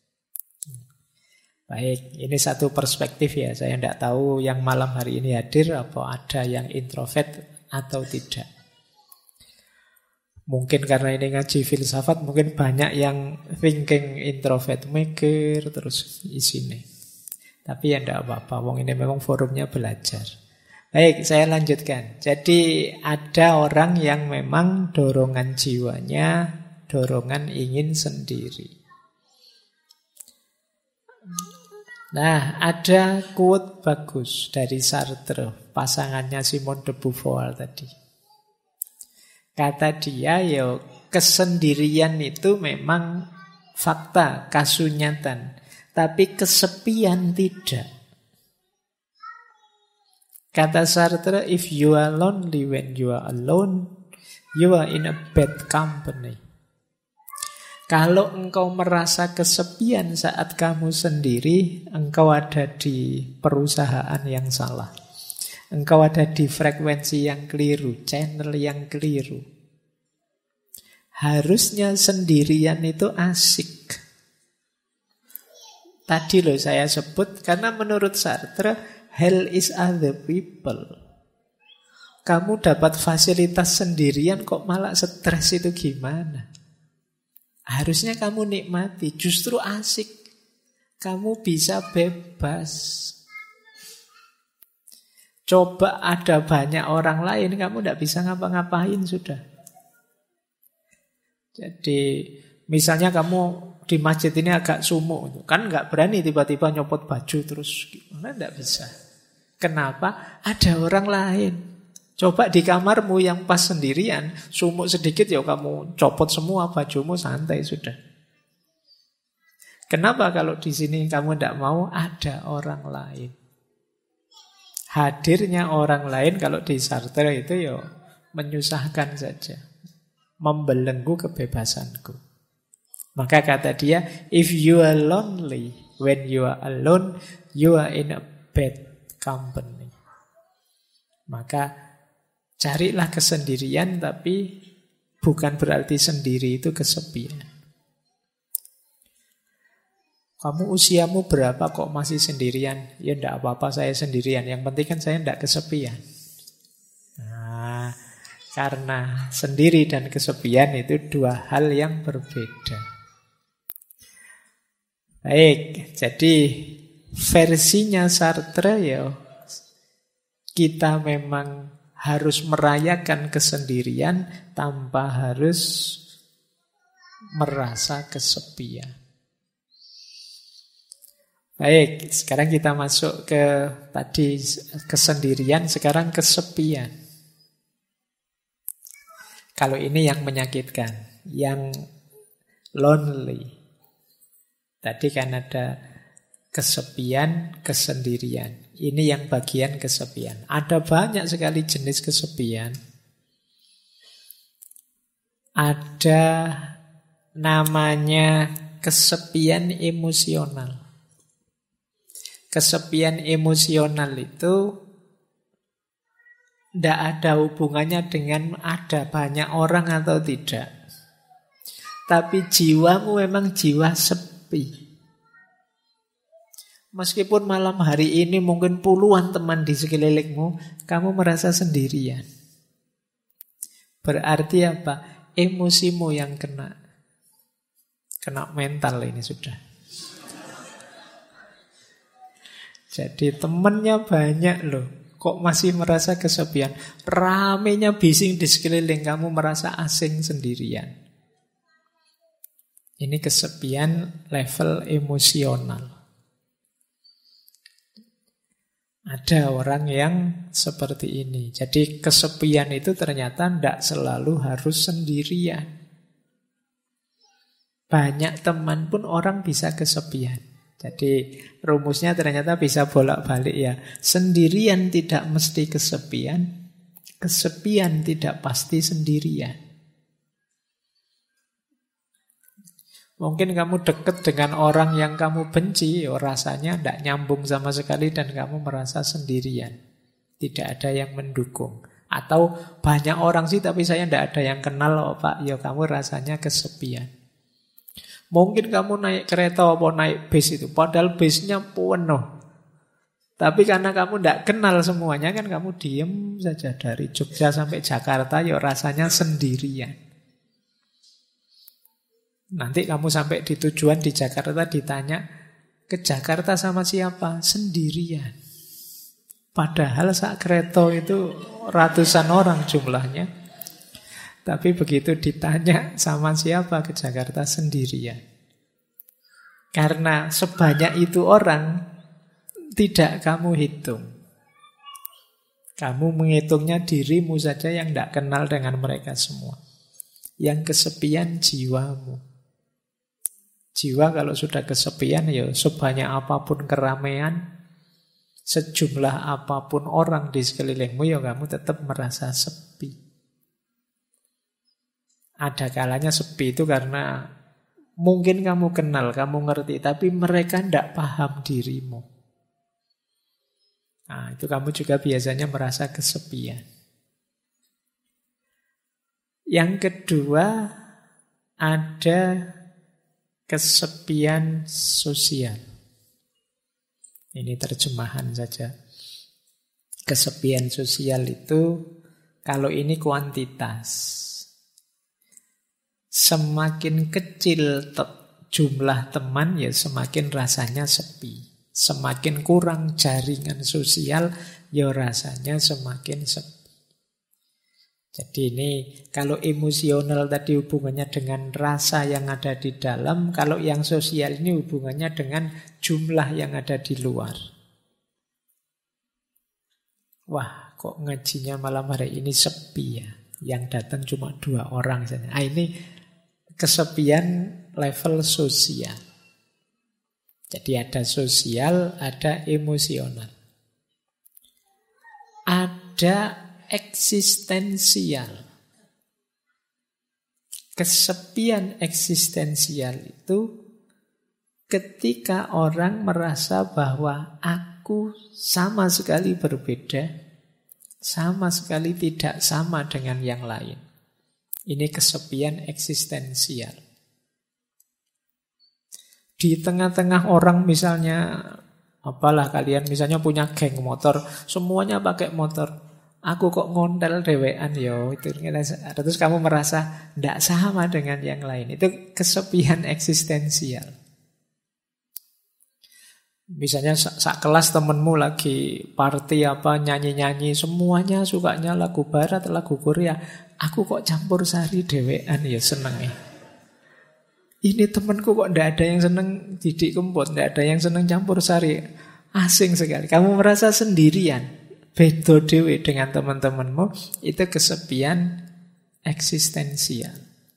Baik, ini satu perspektif ya. Saya tidak tahu yang malam hari ini hadir apa ada yang introvert atau tidak. Mungkin karena ini ngaji filsafat, mungkin banyak yang thinking introvert, mikir terus isinya. Tapi ya tidak apa-apa, wong ini memang forumnya belajar. Baik, saya lanjutkan. Jadi ada orang yang memang dorongan jiwanya, dorongan ingin sendiri. Nah, ada quote bagus dari Sartre, pasangannya Simone de Beauvoir tadi. Kata dia, ya kesendirian itu memang fakta, kasunyatan. Tapi kesepian tidak. Kata Sartre, if you are lonely when you are alone, you are in a bad company. Kalau engkau merasa kesepian saat kamu sendiri, engkau ada di perusahaan yang salah. Engkau ada di frekuensi yang keliru, channel yang keliru. Harusnya sendirian itu asik. Tadi loh saya sebut, karena menurut Sartre, hell is other people. Kamu dapat fasilitas sendirian kok malah stres itu gimana? Harusnya kamu nikmati, justru asik. Kamu bisa bebas. Coba ada banyak orang lain, kamu tidak bisa ngapa-ngapain sudah. Jadi misalnya kamu di masjid ini agak sumuk, kan nggak berani tiba-tiba nyopot baju terus gimana, tidak bisa. Kenapa? Ada orang lain. Coba di kamarmu yang pas sendirian, sumuk sedikit ya kamu copot semua bajumu, santai sudah. Kenapa kalau di sini kamu tidak mau? Ada orang lain. Hadirnya orang lain kalau di Sartre itu ya menyusahkan saja, membelenggu kebebasanku. Maka kata dia, if you are lonely when you are alone, you are in a bad company. Maka carilah kesendirian, tapi bukan berarti sendiri itu kesepian. Kamu usiamu berapa kok masih sendirian? Ya enggak apa-apa, saya sendirian. Yang penting kan saya enggak kesepian. Nah, karena sendiri dan kesepian itu dua hal yang berbeda. Baik, jadi versinya Sartre ya, kita memang harus merayakan kesendirian tanpa harus merasa kesepian. Baik, sekarang kita masuk ke tadi kesendirian, sekarang kesepian. Kalau ini yang menyakitkan, yang lonely. Tadi kan ada kesepian, kesendirian. Ini yang bagian kesepian. Ada banyak sekali jenis kesepian. Ada namanya kesepian emosional. Kesepian emosional itu tidak ada hubungannya dengan ada banyak orang atau tidak. Tapi jiwamu memang jiwa sepi. Meskipun malam hari ini mungkin puluhan teman di sekelilingmu, kamu merasa sendirian. Berarti apa? Emosimu yang kena. Kena mental ini sudah. Jadi temannya banyak loh, kok masih merasa kesepian. Ramenya bising di sekeliling, kamu merasa asing sendirian. Ini kesepian level emosional. Ada orang yang seperti ini. Jadi kesepian itu ternyata tidak selalu harus sendirian. Banyak teman pun orang bisa kesepian. Jadi rumusnya ternyata bisa bolak-balik ya. Sendirian tidak mesti kesepian, kesepian tidak pasti sendirian. Mungkin kamu dekat dengan orang yang kamu benci, rasanya tidak nyambung sama sekali dan kamu merasa sendirian. Tidak ada yang mendukung. Atau banyak orang sih tapi saya tidak ada yang kenal loh Pak, ya kamu rasanya kesepian. Mungkin kamu naik kereta atau naik bis itu, padahal bisnya penuh. Tapi karena kamu tidak kenal semuanya kan kamu diem saja dari Jogja sampai Jakarta, ya rasanya sendirian. Nanti kamu sampai di tujuan di Jakarta ditanya, ke Jakarta sama siapa? Sendirian. Padahal sak kereta itu ratusan orang jumlahnya. Tapi begitu ditanya sama siapa ke Jakarta sendirian. Karena sebanyak itu orang tidak kamu hitung. Kamu menghitungnya dirimu saja yang tidak kenal dengan mereka semua. Yang kesepian jiwamu. Jiwa kalau sudah kesepian ya sebanyak apapun keramaian, sejumlah apapun orang di sekelilingmu ya kamu tetap merasa sepi. Ada kalanya sepi itu karena mungkin kamu kenal, kamu ngerti, tapi mereka tidak paham dirimu. Nah, itu kamu juga biasanya merasa kesepian. Yang kedua, ada kesepian sosial. Ini terjemahan saja. Kesepian sosial itu, kalau ini kuantitas. Semakin kecil jumlah teman ya semakin rasanya sepi. Semakin kurang jaringan sosial ya rasanya semakin sepi. Jadi ini kalau emosional tadi hubungannya dengan rasa yang ada di dalam, kalau yang sosial ini hubungannya dengan jumlah yang ada di luar. Wah, kok ngajinya malam hari ini sepi ya. Yang datang cuma 2 orang saja. Ah, ini kesepian level sosial. Jadi ada sosial, ada emosional. Ada eksistensial. Kesepian eksistensial itu ketika orang merasa bahwa aku sama sekali berbeda, sama sekali tidak sama dengan yang lain. Ini kesepian eksistensial. Di tengah-tengah orang misalnya, apalah kalian misalnya punya geng motor, semuanya pakai motor. Aku kok ngondel dewean yo, itu terus kamu merasa tidak sama dengan yang lain. Itu kesepian eksistensial. Misalnya sak kelas temenmu lagi party apa nyanyi-nyanyi, semuanya sukanya lagu barat, lagu Korea. Aku kok campur sari dewean ya seneng. Ini temenku kok ndak ada yang seneng didik kempot, ndak ada yang seneng campur sari. Asing sekali. Kamu merasa sendirian, beda dewe dengan teman-temanmu. Itu kesepian eksistensial.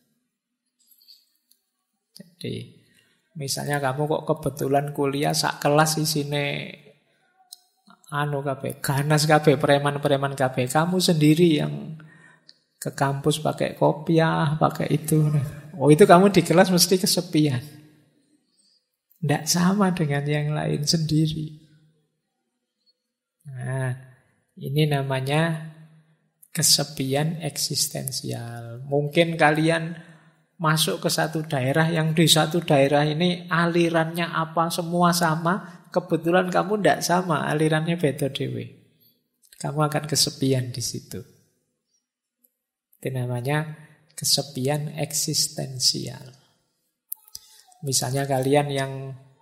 Jadi misalnya kamu kok kebetulan kuliah sak kelas isine kabeh, ganas kabeh, preman-preman kabeh. Kamu sendiri yang ke kampus pakai kopiah, pakai itu. Oh, itu kamu di kelas mesti kesepian. Tidak sama dengan yang lain sendiri. Nah, ini namanya kesepian eksistensial. Mungkin kalian masuk ke satu daerah yang di satu daerah ini alirannya apa semua sama, kebetulan kamu tidak sama, alirannya beda dewe. Kamu akan kesepian di situ. Itu namanya kesepian eksistensial. Misalnya kalian yang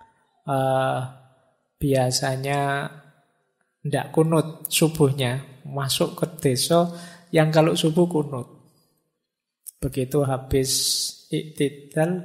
biasanya tidak kunut subuhnya, masuk ke desa yang kalau subuh kunut. Begitu habis iktidal,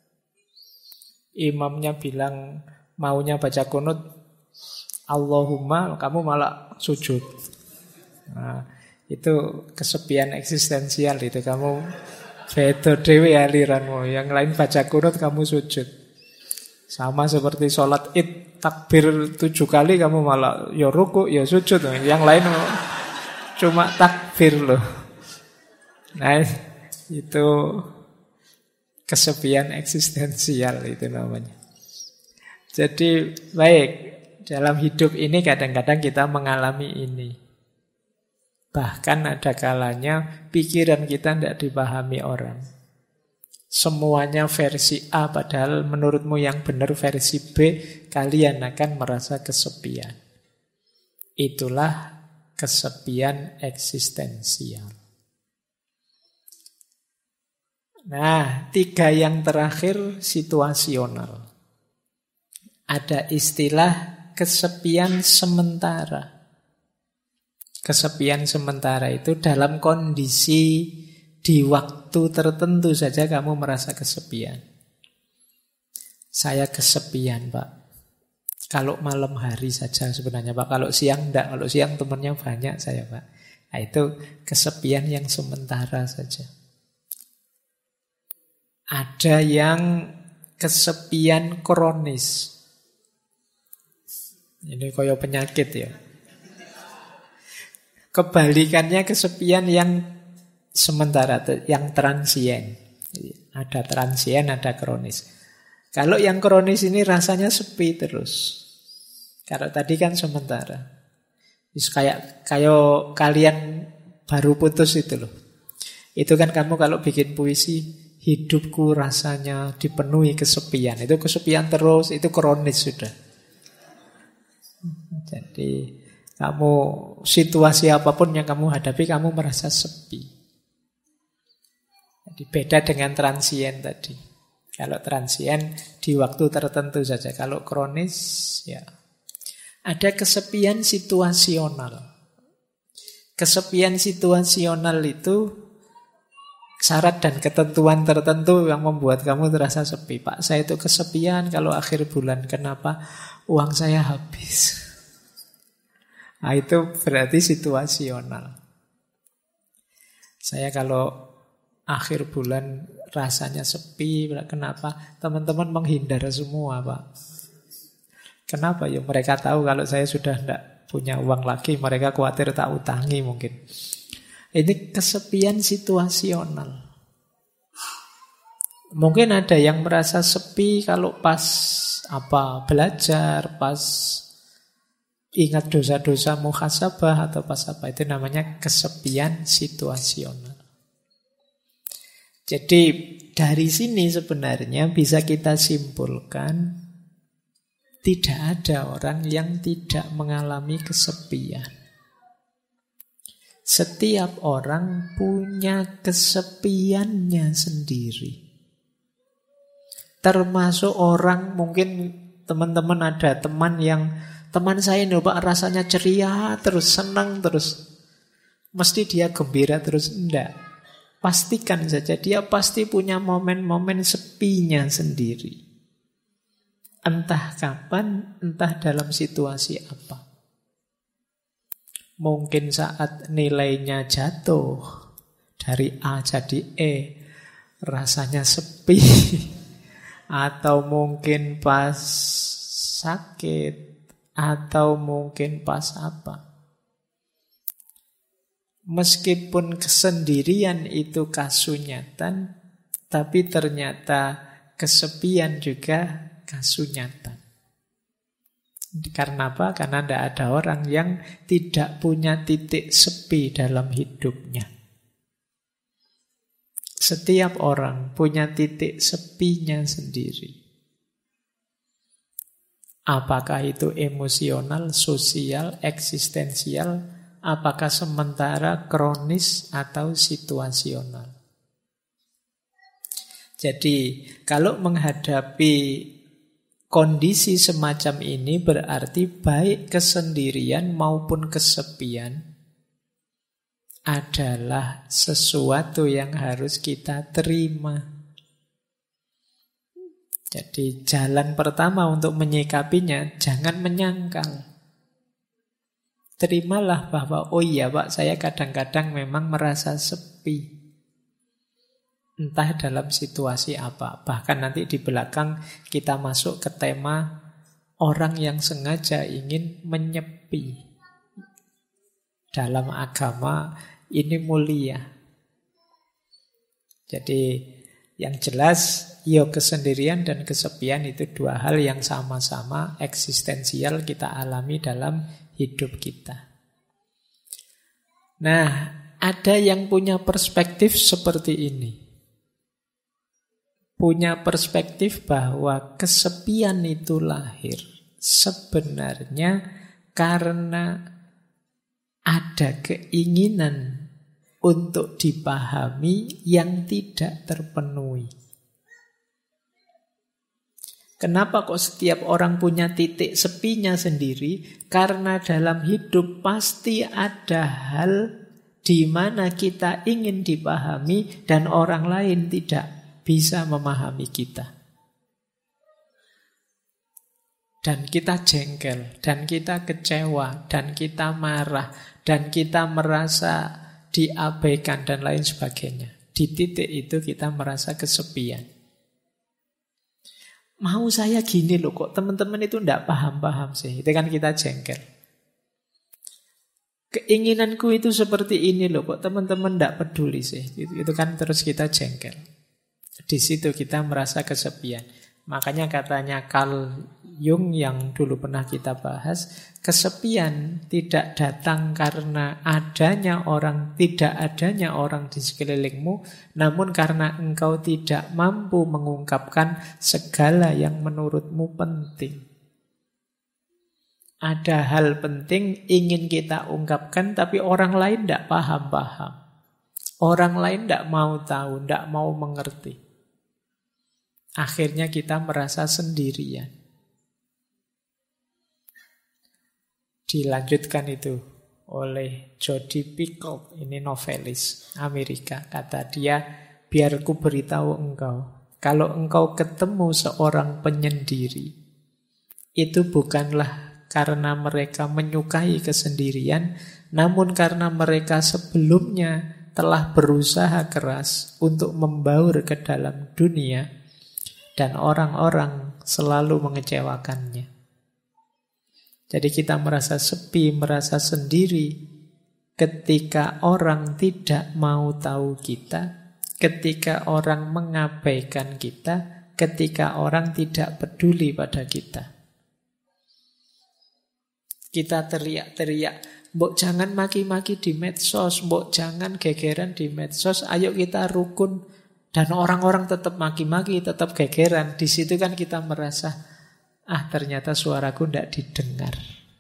imamnya bilang maunya baca kunut, Allahumma, kamu malah sujud. Nah, itu kesepian eksistensial itu. Kamu beda dewe aliranmu. Yang lain baca kunut, kamu sujud. Sama seperti sholat id, takbir 7 kali kamu malah ya ruku, ya sujud. Yang lain cuma takbir loh. Nah, itu kesepian eksistensial itu namanya. Jadi baik, dalam hidup ini kadang-kadang kita mengalami ini. Bahkan ada kalanya pikiran kita tidak dipahami orang. Semuanya versi A, padahal menurutmu yang benar versi B, kalian akan merasa kesepian. Itulah kesepian eksistensial. Nah, 3 yang terakhir situasional. Ada istilah kesepian sementara. Kesepian sementara itu dalam kondisi di waktu tertentu saja kamu merasa kesepian. Saya kesepian, Pak. Kalau malam hari saja sebenarnya, Pak. Kalau siang enggak. Kalau siang temannya banyak saya, Pak. Nah, itu kesepian yang sementara saja. Ada yang kesepian kronis. Ini kayak penyakit ya. Kebalikannya kesepian yang sementara, yang transien. Ada transien, ada kronis. Kalau yang kronis ini rasanya sepi terus. Kalau tadi kan sementara. Kayak kalian baru putus itu loh. Itu kan kamu kalau bikin puisi, hidupku rasanya dipenuhi kesepian. Itu kesepian terus, itu kronis sudah. Jadi kamu situasi apapun yang kamu hadapi, kamu merasa sepi. Jadi beda dengan transien tadi. Kalau transien di waktu tertentu saja. Kalau kronis ya ada kesepian situasional. Kesepian situasional itu syarat dan ketentuan tertentu yang membuat kamu terasa sepi. Pak, saya itu kesepian kalau akhir bulan. Kenapa? Uang saya habis. Nah, itu berarti situasional. Saya kalau akhir bulan rasanya sepi. Kenapa? Teman-teman menghindar semua, Pak. Kenapa? Ya mereka tahu kalau saya sudah tidak punya uang lagi. Mereka khawatir tak utangi mungkin. Ini kesepian situasional. Mungkin ada yang merasa sepi kalau pas belajar, pas ingat dosa-dosa muhasabah atau pas apa. Itu namanya kesepian situasional. Jadi dari sini sebenarnya bisa kita simpulkan tidak ada orang yang tidak mengalami kesepian. Setiap orang punya kesepiannya sendiri. Termasuk orang, mungkin teman-teman ada teman saya ini Pak rasanya ceria terus, senang terus. Mesti dia gembira terus. Enggak. Pastikan saja dia pasti punya momen-momen sepinya sendiri. Entah kapan, entah dalam situasi apa. Mungkin saat nilainya jatuh dari A jadi E, rasanya sepi. Atau mungkin pas sakit, atau mungkin pas apa. Meskipun kesendirian itu kasunyatan, tapi ternyata kesepian juga kasunyatan. Karena apa? Karena tidak ada orang yang tidak punya titik sepi dalam hidupnya. Setiap orang punya titik sepinya sendiri. Apakah itu emosional, sosial, eksistensial, apakah sementara, kronis, atau situasional. Jadi, kalau menghadapi kondisi semacam ini berarti baik kesendirian maupun kesepian adalah sesuatu yang harus kita terima. Jadi jalan pertama untuk menyikapinya, jangan menyangkal. Terimalah bahwa, oh iya Pak, saya kadang-kadang memang merasa sepi. Entah dalam situasi apa. Bahkan nanti di belakang kita masuk ke tema orang yang sengaja ingin menyepi. Dalam agama ini mulia. Jadi yang jelas, kesendirian dan kesepian itu dua hal yang sama-sama eksistensial kita alami dalam hidup kita. Nah, ada yang punya perspektif seperti ini. Punya perspektif bahwa kesepian itu lahir sebenarnya karena ada keinginan untuk dipahami yang tidak terpenuhi. Kenapa kok setiap orang punya titik sepinya sendiri? Karena dalam hidup pasti ada hal di mana kita ingin dipahami dan orang lain tidak bisa memahami kita. Dan kita jengkel, dan kita kecewa, dan kita marah, dan kita merasa diabaikan dan lain sebagainya. Di titik itu kita merasa kesepian. Mau saya gini loh, kok teman-teman itu tidak paham-paham sih. Itu kan kita jengkel. Keinginanku itu seperti ini loh, kok teman-teman tidak peduli sih. Itu kan terus kita jengkel. Di situ kita merasa kesepian. Makanya katanya Carl Jung yang dulu pernah kita bahas, kesepian tidak datang karena tidak adanya orang di sekelilingmu, namun karena engkau tidak mampu mengungkapkan segala yang menurutmu penting. Ada hal penting ingin kita ungkapkan, tapi orang lain tidak paham-paham. Orang lain tidak mau tahu, tidak mau mengerti. Akhirnya kita merasa sendirian. Dilanjutkan itu oleh Jodi Picoult, ini novelis Amerika. Kata dia, biar ku beritahu engkau, kalau engkau ketemu seorang penyendiri, itu bukanlah karena mereka menyukai kesendirian, namun karena mereka sebelumnya telah berusaha keras untuk membaur ke dalam dunia, dan orang-orang selalu mengecewakannya. Jadi kita merasa sepi, merasa sendiri ketika orang tidak mau tahu kita, ketika orang mengabaikan kita, ketika orang tidak peduli pada kita. Kita teriak-teriak, mbok jangan maki-maki di medsos, mbok jangan gegeran di medsos, ayo kita rukun. Dan orang-orang tetap maki-maki, tetap gegeran. Di situ kan kita merasa, ternyata suaraku tidak didengar.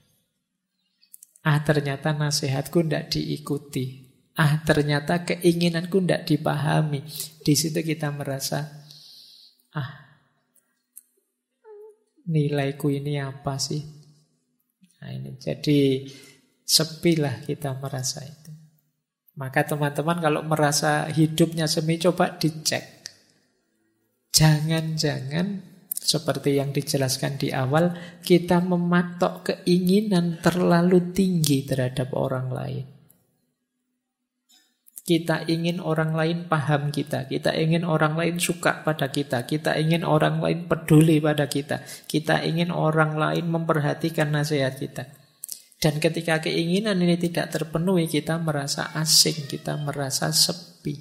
Ternyata nasihatku tidak diikuti. Ternyata keinginanku tidak dipahami. Di situ kita merasa, nilaiku ini apa sih? Nah ini jadi sepilah kita merasa itu. Maka teman-teman kalau merasa hidupnya semi, coba dicek. Jangan-jangan seperti yang dijelaskan di awal, kita mematok keinginan terlalu tinggi terhadap orang lain. Kita ingin orang lain paham kita ingin orang lain suka pada kita ingin orang lain peduli pada kita ingin orang lain memperhatikan nasihat kita. Dan ketika keinginan ini tidak terpenuhi, kita merasa asing, kita merasa sepi.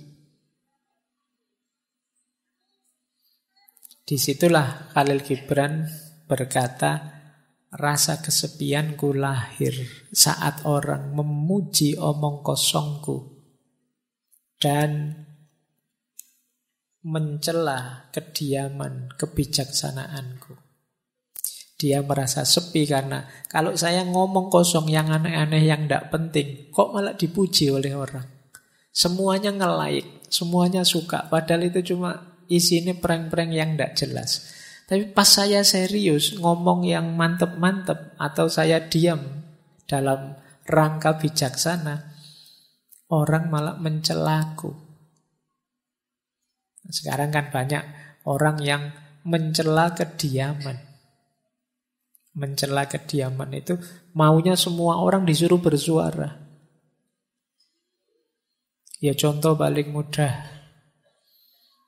Disitulah Khalil Gibran berkata, rasa kesepianku lahir saat orang memuji omong kosongku dan mencela kediaman kebijaksanaanku. Dia merasa sepi karena kalau saya ngomong kosong yang aneh-aneh yang tidak penting, kok malah dipuji oleh orang. Semuanya nge-like, semuanya suka, padahal itu cuma isinya prank-prank yang tidak jelas. Tapi pas saya serius ngomong yang mantep-mantep atau saya diam dalam rangka bijaksana, orang malah mencelaku. Sekarang kan banyak orang yang mencela kediaman. Mencela kediaman itu maunya semua orang disuruh bersuara. Ya contoh paling mudah,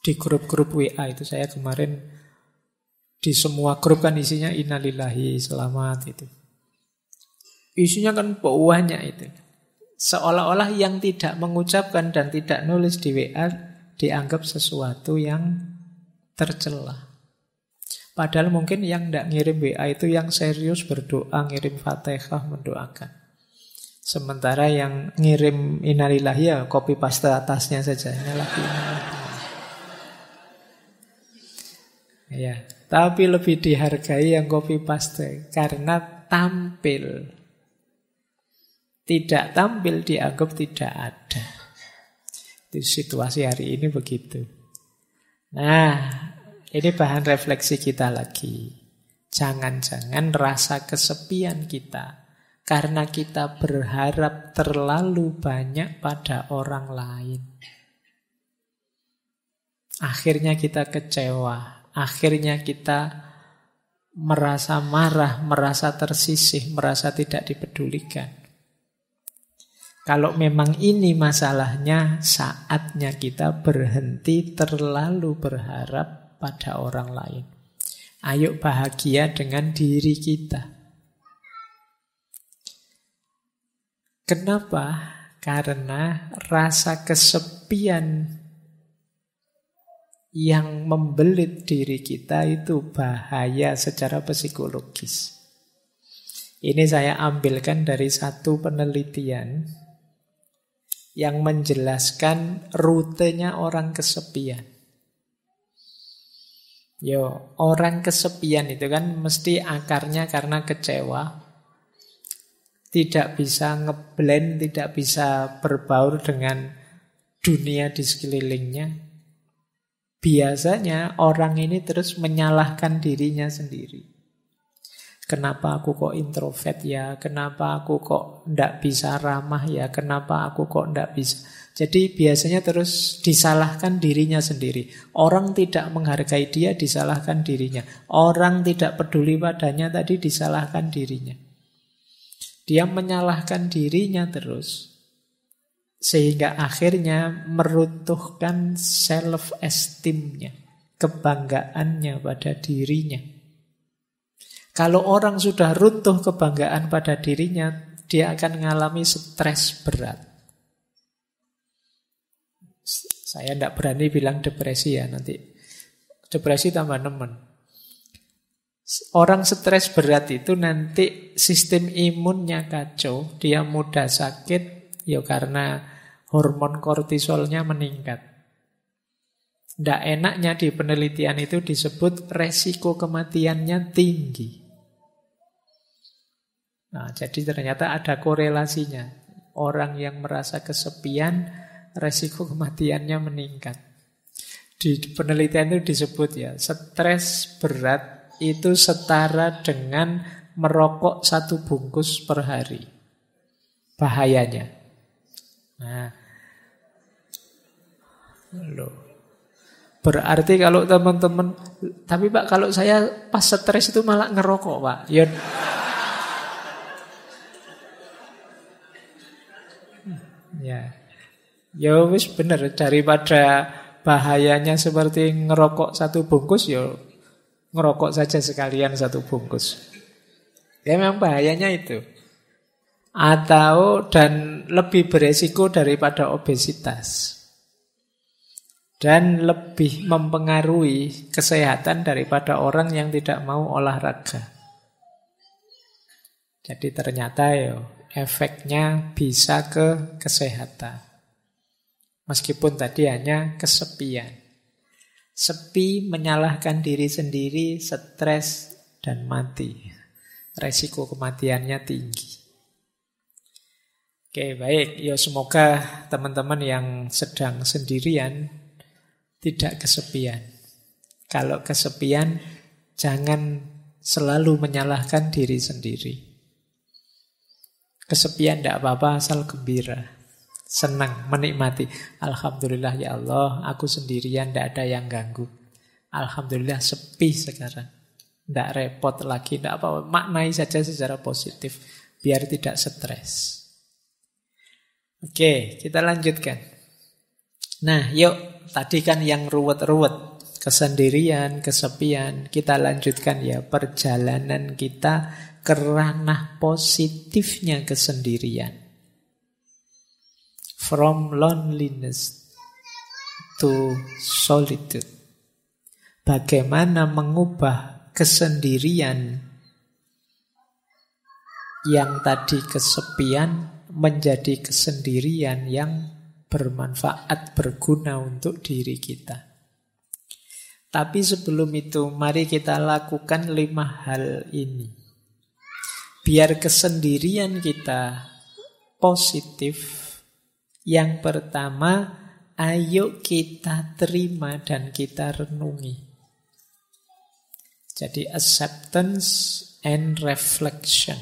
Di grup-grup WA itu saya kemarin, di semua grup kan isinya innalillahi, selamat itu. Isinya kan banyak itu. Seolah-olah yang tidak mengucapkan dan tidak nulis di WA dianggap sesuatu yang tercela. Padahal mungkin yang tidak ngirim WA itu yang serius berdoa, ngirim Fatihah, mendoakan. Sementara yang ngirim innalillahi ya copy paste atasnya saja. Ya, tapi lebih dihargai yang copy paste karena tampil. Tidak tampil dianggap tidak ada. Itu situasi hari ini begitu. Nah, ini bahan refleksi kita lagi. Jangan-jangan rasa kesepian kita karena kita berharap terlalu banyak pada orang lain. Akhirnya kita kecewa. Akhirnya kita merasa marah, merasa tersisih, merasa tidak dipedulikan. Kalau memang ini masalahnya, saatnya kita berhenti terlalu berharap pada orang lain. Ayo bahagia dengan diri kita. Kenapa? Karena rasa kesepian yang membelit diri kita itu bahaya secara psikologis. Ini saya ambilkan dari satu penelitian yang menjelaskan rutenya orang kesepian. Orang kesepian itu kan mesti akarnya karena kecewa, tidak bisa ngeblend, tidak bisa berbaur dengan dunia di sekelilingnya. Biasanya orang ini terus menyalahkan dirinya sendiri. Kenapa aku kok introvert ya? Kenapa aku kok ndak bisa ramah ya? Kenapa aku kok ndak bisa? Jadi biasanya terus disalahkan dirinya sendiri. Orang tidak menghargai dia, disalahkan dirinya. Orang tidak peduli padanya tadi, disalahkan dirinya. Dia menyalahkan dirinya terus. Sehingga akhirnya meruntuhkan self-esteem-nya, kebanggaannya pada dirinya. Kalau orang sudah runtuh kebanggaan pada dirinya, dia akan mengalami stres berat. Saya tidak berani bilang depresi ya nanti. Depresi tambah nemen. Orang stres berat itu nanti sistem imunnya kacau, dia mudah sakit, ya karena hormon kortisolnya meningkat. Tidak enaknya di penelitian itu disebut resiko kematiannya tinggi. Nah, jadi ternyata ada korelasinya. Orang yang merasa kesepian, resiko kematiannya meningkat. Di penelitian itu disebut ya, stres berat itu setara dengan merokok 1 bungkus per hari. Bahayanya. Nah, loh. Berarti kalau teman-teman, tapi Pak kalau saya pas stres itu malah ngerokok Pak. Ya wis bener, daripada bahayanya seperti ngerokok 1 bungkus, ya ngerokok saja sekalian 1 bungkus. Ya memang bahayanya itu. Atau dan lebih beresiko daripada obesitas. Dan lebih mempengaruhi kesehatan daripada orang yang tidak mau olahraga. Jadi ternyata efeknya bisa ke kesehatan. Meskipun tadi hanya kesepian. Sepi, menyalahkan diri sendiri, stres, dan mati. Resiko kematiannya tinggi. Oke, baik. Semoga teman-teman yang sedang sendirian tidak kesepian. Kalau kesepian, jangan selalu menyalahkan diri sendiri. Kesepian tidak apa-apa, asal gembira. Senang, menikmati. Alhamdulillah ya Allah, aku sendirian, tidak ada yang ganggu. Alhamdulillah sepi sekarang. Tidak repot lagi, tidak apa-apa. Maknai saja secara positif, biar tidak stres. Oke, kita lanjutkan. Nah, yuk tadi kan yang ruwet-ruwet. Kesendirian, kesepian. Kita lanjutkan ya, perjalanan kita ke ranah positifnya kesendirian. From loneliness to solitude. Bagaimana mengubah kesendirian yang tadi kesepian menjadi kesendirian yang bermanfaat, berguna untuk diri kita. Tapi sebelum itu, mari kita lakukan 5 hal ini. Biar kesendirian kita positif. Yang pertama, ayo kita terima dan kita renungi. Jadi acceptance and reflection.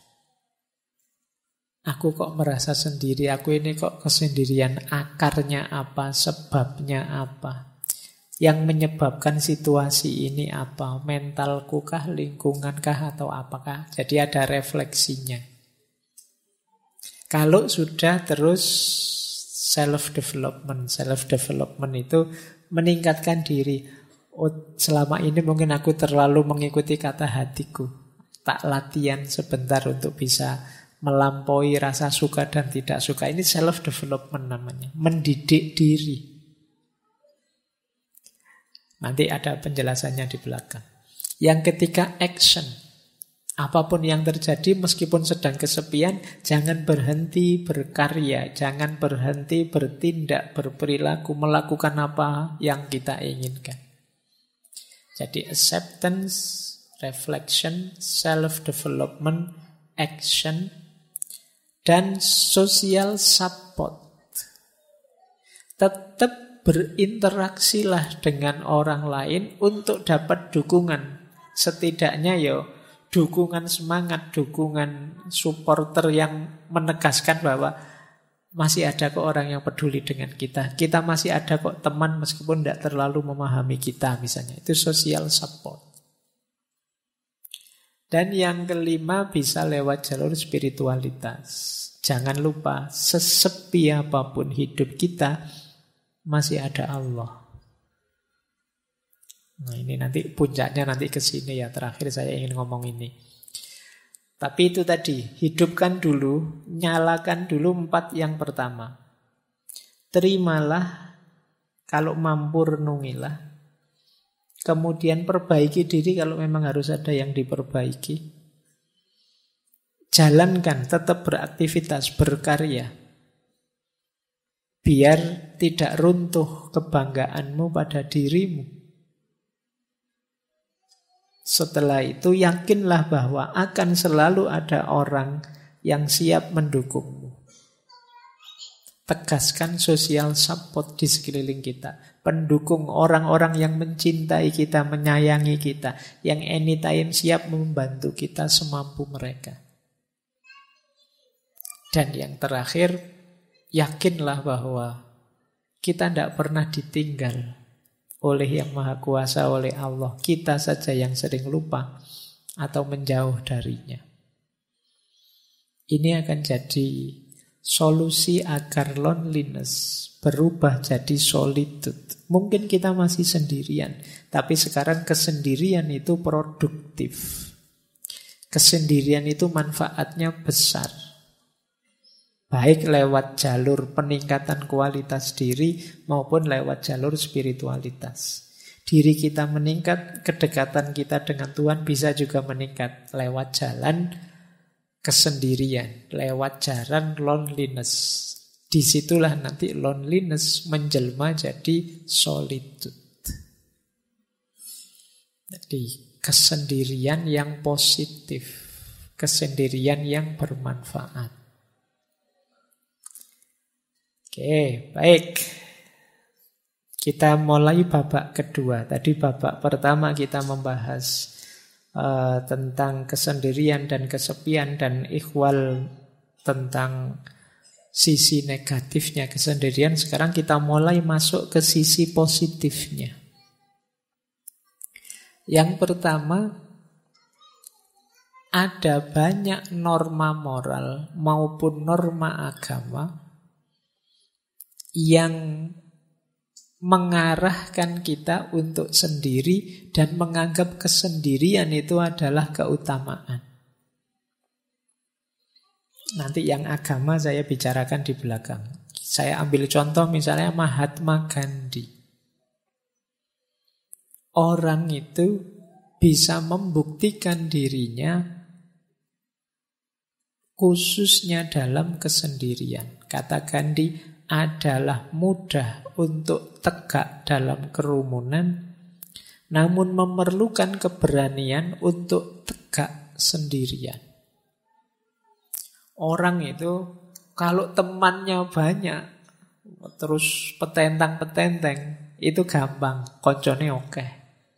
Aku kok merasa sendiri, aku ini kok kesendirian, akarnya apa, sebabnya apa? Yang menyebabkan situasi ini apa? Mentalku kah, lingkungan kah, atau apakah? Jadi ada refleksinya. Kalau sudah terus self-development. Self-development itu meningkatkan diri. Oh, selama ini mungkin aku terlalu mengikuti kata hatiku. Tak latihan sebentar untuk bisa melampaui rasa suka dan tidak suka. Ini self-development namanya. Mendidik diri. Nanti ada penjelasannya di belakang. Yang ketiga, action. Apapun yang terjadi, meskipun sedang kesepian, jangan berhenti berkarya, jangan berhenti bertindak, berperilaku, melakukan apa yang kita inginkan. Jadi acceptance, reflection, self-development, action, dan social support. Tetap berinteraksilah dengan orang lain untuk dapat dukungan. Setidaknya ya dukungan semangat, dukungan supporter yang menegaskan bahwa masih ada kok orang yang peduli dengan kita. Kita masih ada kok teman meskipun tidak terlalu memahami kita misalnya. Itu social support. Dan yang kelima bisa lewat jalur spiritualitas. Jangan lupa, sesepi apapun hidup kita, masih ada Allah. Nah ini nanti puncaknya nanti ke sini ya. Terakhir saya ingin ngomong ini. Tapi itu tadi, hidupkan dulu, nyalakan dulu 4 yang pertama. Terimalah, kalau mampu renungilah. Kemudian perbaiki diri kalau memang harus ada yang diperbaiki. Jalankan, tetap beraktivitas, berkarya. Biar tidak runtuh kebanggaanmu pada dirimu. Setelah itu yakinlah bahwa akan selalu ada orang yang siap mendukungmu. Tegaskan social support di sekeliling kita. Pendukung orang-orang yang mencintai kita, menyayangi kita. Yang anytime siap membantu kita semampu mereka. Dan yang terakhir, yakinlah bahwa kita tidak pernah ditinggal oleh Yang Maha Kuasa, oleh Allah. Kita saja yang sering lupa atau menjauh darinya. Ini akan jadi solusi agar loneliness berubah jadi solitude. Mungkin kita masih sendirian, tapi sekarang kesendirian itu produktif. Kesendirian itu manfaatnya besar. Baik lewat jalur peningkatan kualitas diri maupun lewat jalur spiritualitas. Diri kita meningkat, kedekatan kita dengan Tuhan bisa juga meningkat lewat jalan kesendirian, lewat jalan loneliness. Disitulah nanti loneliness menjelma jadi solitude. Jadi kesendirian yang positif, kesendirian yang bermanfaat. Oke, baik. Kita mulai babak kedua. Tadi babak pertama kita membahas tentang kesendirian dan kesepian dan ikhwal tentang sisi negatifnya kesendirian. Sekarang kita mulai masuk ke sisi positifnya. Yang pertama, ada banyak norma moral maupun norma agama yang mengarahkan kita untuk sendiri dan menganggap kesendirian itu adalah keutamaan. Nanti yang agama saya bicarakan di belakang. Saya ambil contoh misalnya Mahatma Gandhi. Orang itu bisa membuktikan dirinya khususnya dalam kesendirian. Kata Gandhi, adalah mudah untuk tegak dalam kerumunan, namun memerlukan keberanian untuk tegak sendirian. Orang itu kalau temannya banyak, terus petentang-petenteng, itu gampang, koncone oke.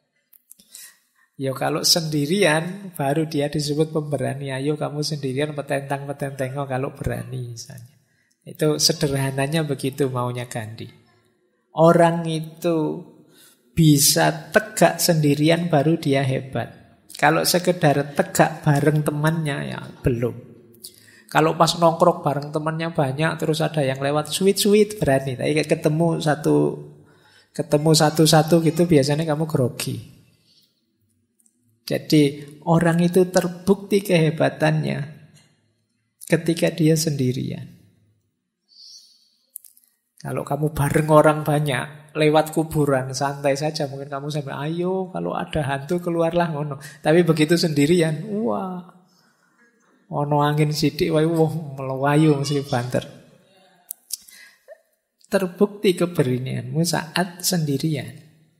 Ya kalau sendirian, baru dia disebut pemberani. Ayo kamu sendirian petentang-petenteng kalau berani misalnya. Itu sederhananya begitu maunya Gandhi. Orang itu bisa tegak sendirian baru dia hebat. Kalau sekedar tegak bareng temannya ya belum. Kalau pas nongkrong bareng temannya banyak terus ada yang lewat sweet berani. Tapi ketemu satu-satu gitu biasanya kamu grogi. Jadi orang itu terbukti kehebatannya ketika dia sendirian. Kalau kamu bareng orang banyak, lewat kuburan, santai saja. Mungkin kamu sampai, ayo kalau ada hantu keluarlah ngono. Tapi begitu sendirian, wah, ono angin sidik, wah, melayu mesti banter. Terbukti keberanianmu saat sendirian.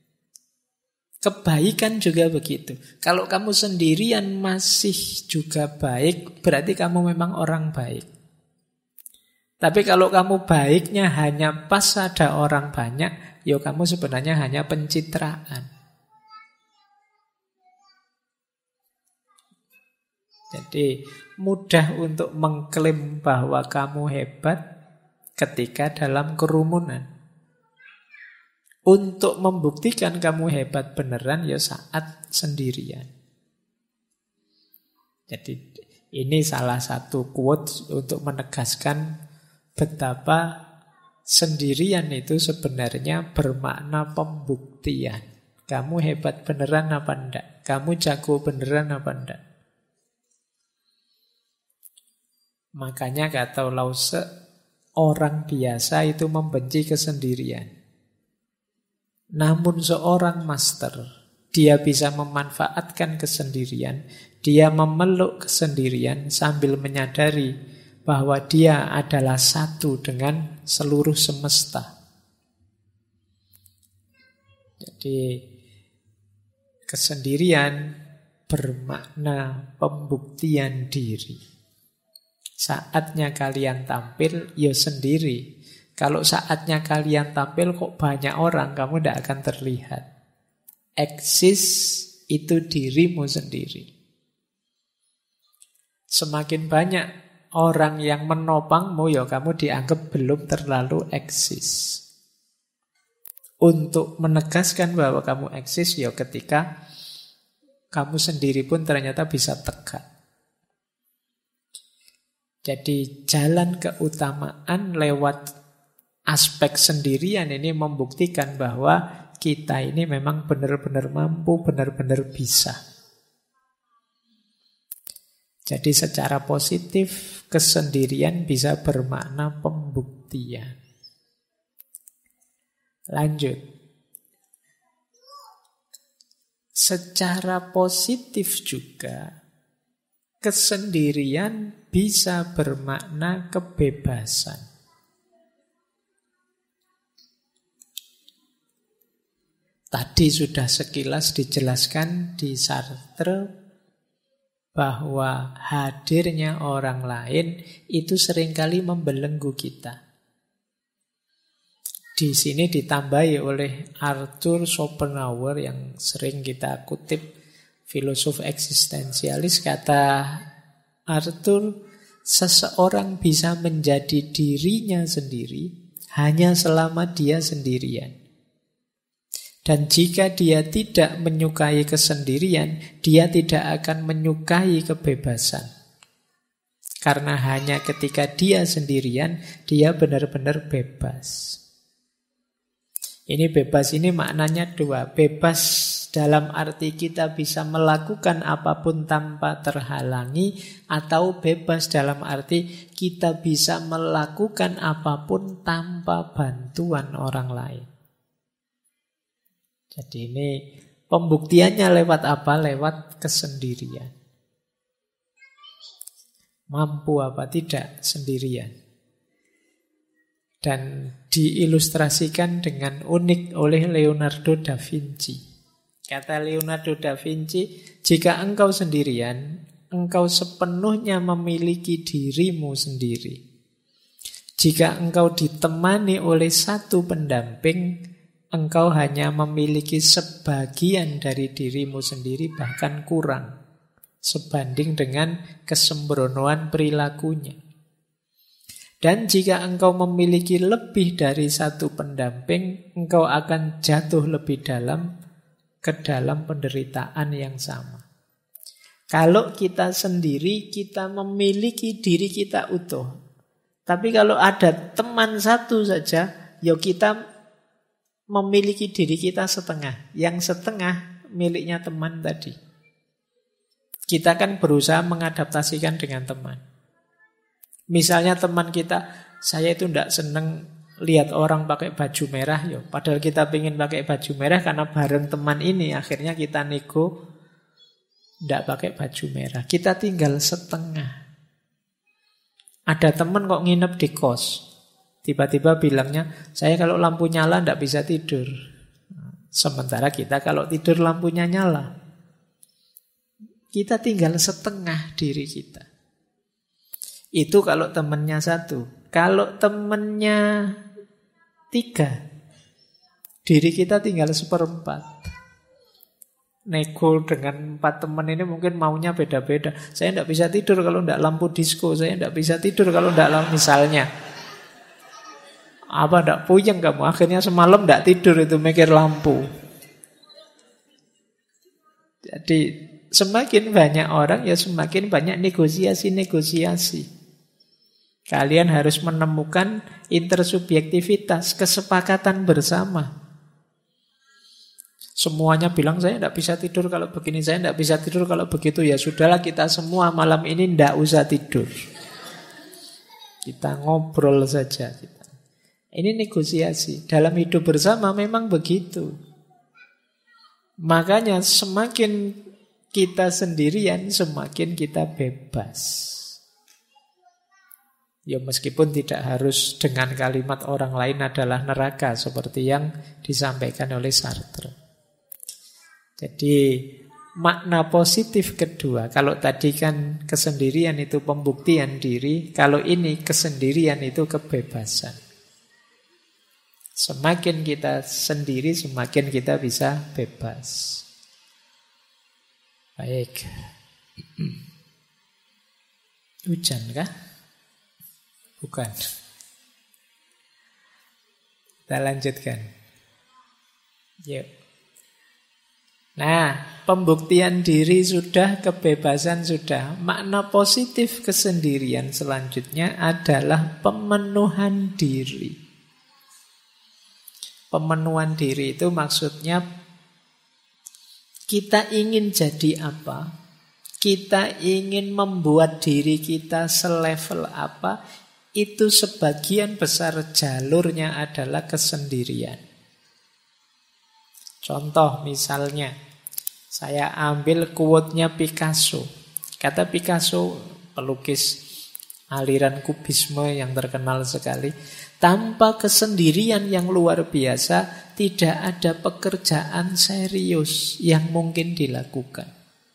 Kebaikan juga begitu. Kalau kamu sendirian masih juga baik, berarti kamu memang orang baik. Tapi kalau kamu baiknya hanya pas ada orang banyak, ya kamu sebenarnya hanya pencitraan. Jadi mudah untuk mengklaim bahwa kamu hebat ketika dalam kerumunan. Untuk membuktikan kamu hebat beneran ya saat sendirian. Jadi ini salah satu quote untuk menegaskan betapa sendirian itu sebenarnya bermakna pembuktian. Kamu hebat beneran apa enggak? Kamu jago beneran apa enggak? Makanya kata Lause, orang biasa itu membenci kesendirian. Namun seorang master, dia bisa memanfaatkan kesendirian, dia memeluk kesendirian sambil menyadari bahwa dia adalah satu dengan seluruh semesta. Jadi kesendirian bermakna pembuktian diri. Saatnya kalian tampil, ya sendiri. Kalau saatnya kalian tampil kok banyak orang, kamu tidak akan terlihat. Eksis itu dirimu sendiri. Semakin banyak orang yang menopangmu, ya kamu dianggap belum terlalu eksis. Untuk menegaskan bahwa kamu eksis, ya ketika kamu sendiri pun ternyata bisa tegak. Jadi jalan keutamaan lewat aspek sendirian ini membuktikan bahwa kita ini memang benar-benar mampu, benar-benar bisa. Jadi secara positif kesendirian bisa bermakna pembuktian. Lanjut. Secara positif juga kesendirian bisa bermakna kebebasan. Tadi sudah sekilas dijelaskan di Sartre bahwa hadirnya orang lain itu seringkali membelenggu kita. Di sini ditambahi oleh Arthur Schopenhauer yang sering kita kutip, filosof eksistensialis. Kata Arthur, seseorang bisa menjadi dirinya sendiri hanya selama dia sendirian. Dan jika dia tidak menyukai kesendirian, dia tidak akan menyukai kebebasan. Karena hanya ketika dia sendirian, dia benar-benar bebas. Ini bebas ini maknanya dua. Bebas dalam arti kita bisa melakukan apapun tanpa terhalangi, atau bebas dalam arti kita bisa melakukan apapun tanpa bantuan orang lain. Jadi ini pembuktiannya lewat apa? Lewat kesendirian. Mampu apa tidak sendirian. Dan diilustrasikan dengan unik oleh Leonardo da Vinci. Kata Leonardo da Vinci, jika engkau sendirian, engkau sepenuhnya memiliki dirimu sendiri. Jika engkau ditemani oleh satu pendamping, engkau hanya memiliki sebagian dari dirimu sendiri, bahkan kurang, sebanding dengan kesembronoan perilakunya. Dan jika engkau memiliki lebih dari satu pendamping, engkau akan jatuh lebih dalam ke dalam penderitaan yang sama. Kalau kita sendiri, kita memiliki diri kita utuh. Tapi kalau ada teman satu saja, ya kita memiliki diri kita setengah. Yang setengah miliknya teman tadi. Kita kan berusaha mengadaptasikan dengan teman. Misalnya teman kita, saya itu tidak senang lihat orang pakai baju merah, yo. Padahal kita ingin pakai baju merah karena bareng teman ini, akhirnya kita nego tidak pakai baju merah. Kita tinggal setengah. Ada teman kok nginep di kos, tiba-tiba bilangnya, saya kalau lampu nyala tidak bisa tidur. Sementara kita kalau tidur lampunya nyala. Kita tinggal setengah diri kita. Itu kalau temennya satu. Kalau temennya 3, diri kita tinggal 1/4. Nego dengan 4 teman ini mungkin maunya beda-beda. Saya tidak bisa tidur kalau tidak lampu disco. Saya tidak bisa tidur kalau tidak lampu, misalnya. Apa tidak puyeng kamu? Akhirnya semalam tidak tidur itu mikir lampu. Jadi semakin banyak orang, ya semakin banyak negosiasi-negosiasi. Kalian harus menemukan intersubjektivitas, kesepakatan bersama. Semuanya bilang saya tidak bisa tidur kalau begini, saya tidak bisa tidur kalau begitu. Ya sudahlah, kita semua malam ini tidak usah tidur. Kita ngobrol saja. Ini negosiasi. Dalam hidup bersama memang begitu. Makanya semakin kita sendirian, semakin kita bebas. Ya meskipun tidak harus dengan kalimat orang lain adalah neraka, seperti yang disampaikan oleh Sartre. Jadi makna positif kedua, kalau tadi kan kesendirian itu pembuktian diri, kalau ini kesendirian itu kebebasan. Semakin kita sendiri, semakin kita bisa bebas. Baik. Hujan kah? Bukan. Kita lanjutkan. Yuk. Nah, pembuktian diri sudah, kebebasan sudah. Makna positif kesendirian selanjutnya adalah pemenuhan diri. Pemenuhan diri itu maksudnya kita ingin jadi apa? Kita ingin membuat diri kita selevel apa? Itu sebagian besar jalurnya adalah kesendirian. Contoh misalnya, saya ambil quote-nya Picasso. Kata Picasso, pelukis aliran kubisme yang terkenal sekali, tanpa kesendirian yang luar biasa, tidak ada pekerjaan serius yang mungkin dilakukan.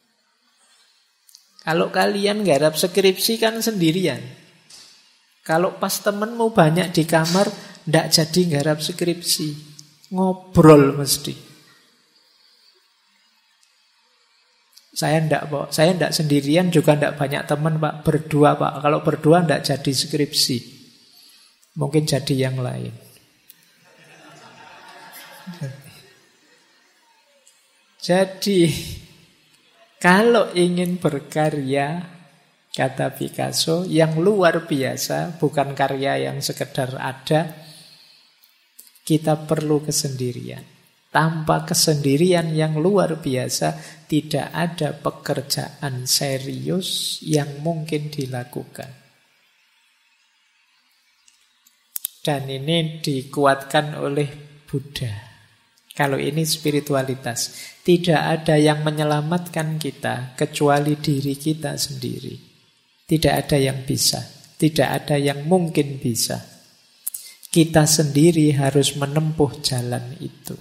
Kalau kalian garap skripsi kan sendirian. Kalau pas temenmu banyak di kamar, ndak jadi garap skripsi. Ngobrol mesti. Saya ndak sendirian, juga ndak banyak teman, Pak. Berdua, Pak. Kalau berdua ndak jadi skripsi. Mungkin jadi yang lain. Jadi, kalau ingin berkarya, kata Picasso, yang luar biasa, bukan karya yang sekedar ada, Kita perlu kesendirian. Tanpa kesendirian yang luar biasa, tidak ada pekerjaan serius yang mungkin dilakukan. Dan ini dikuatkan oleh Buddha. Kalau ini spiritualitas, tidak ada yang menyelamatkan kita kecuali diri kita sendiri. Tidak ada yang bisa, tidak ada yang mungkin bisa. Kita sendiri harus menempuh jalan itu.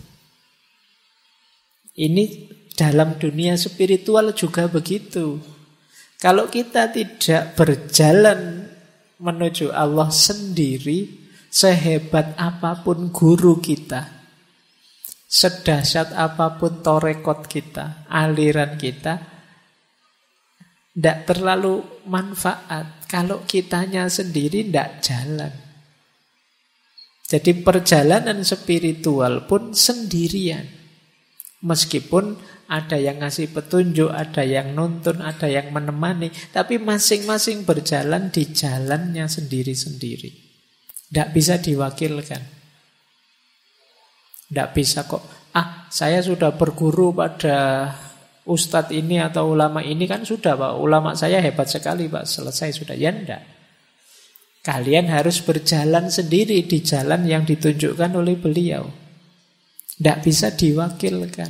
Ini dalam dunia spiritual juga begitu. Kalau kita tidak berjalan menuju Allah sendiri, sehebat apapun guru kita, sedahsyat apapun torekot kita, aliran kita, tidak terlalu manfaat. Kalau kitanya sendiri tidak jalan. Jadi perjalanan spiritual pun sendirian. Meskipun ada yang ngasih petunjuk, ada yang nuntun, ada yang menemani, tapi masing-masing berjalan di jalannya sendiri-sendiri. Tidak bisa diwakilkan. Tidak bisa kok, saya sudah berguru pada ustadz ini atau ulama ini, kan sudah Pak, ulama saya hebat sekali Pak, selesai sudah. Ya enggak. Kalian harus berjalan sendiri di jalan yang ditunjukkan oleh beliau. Tidak bisa diwakilkan.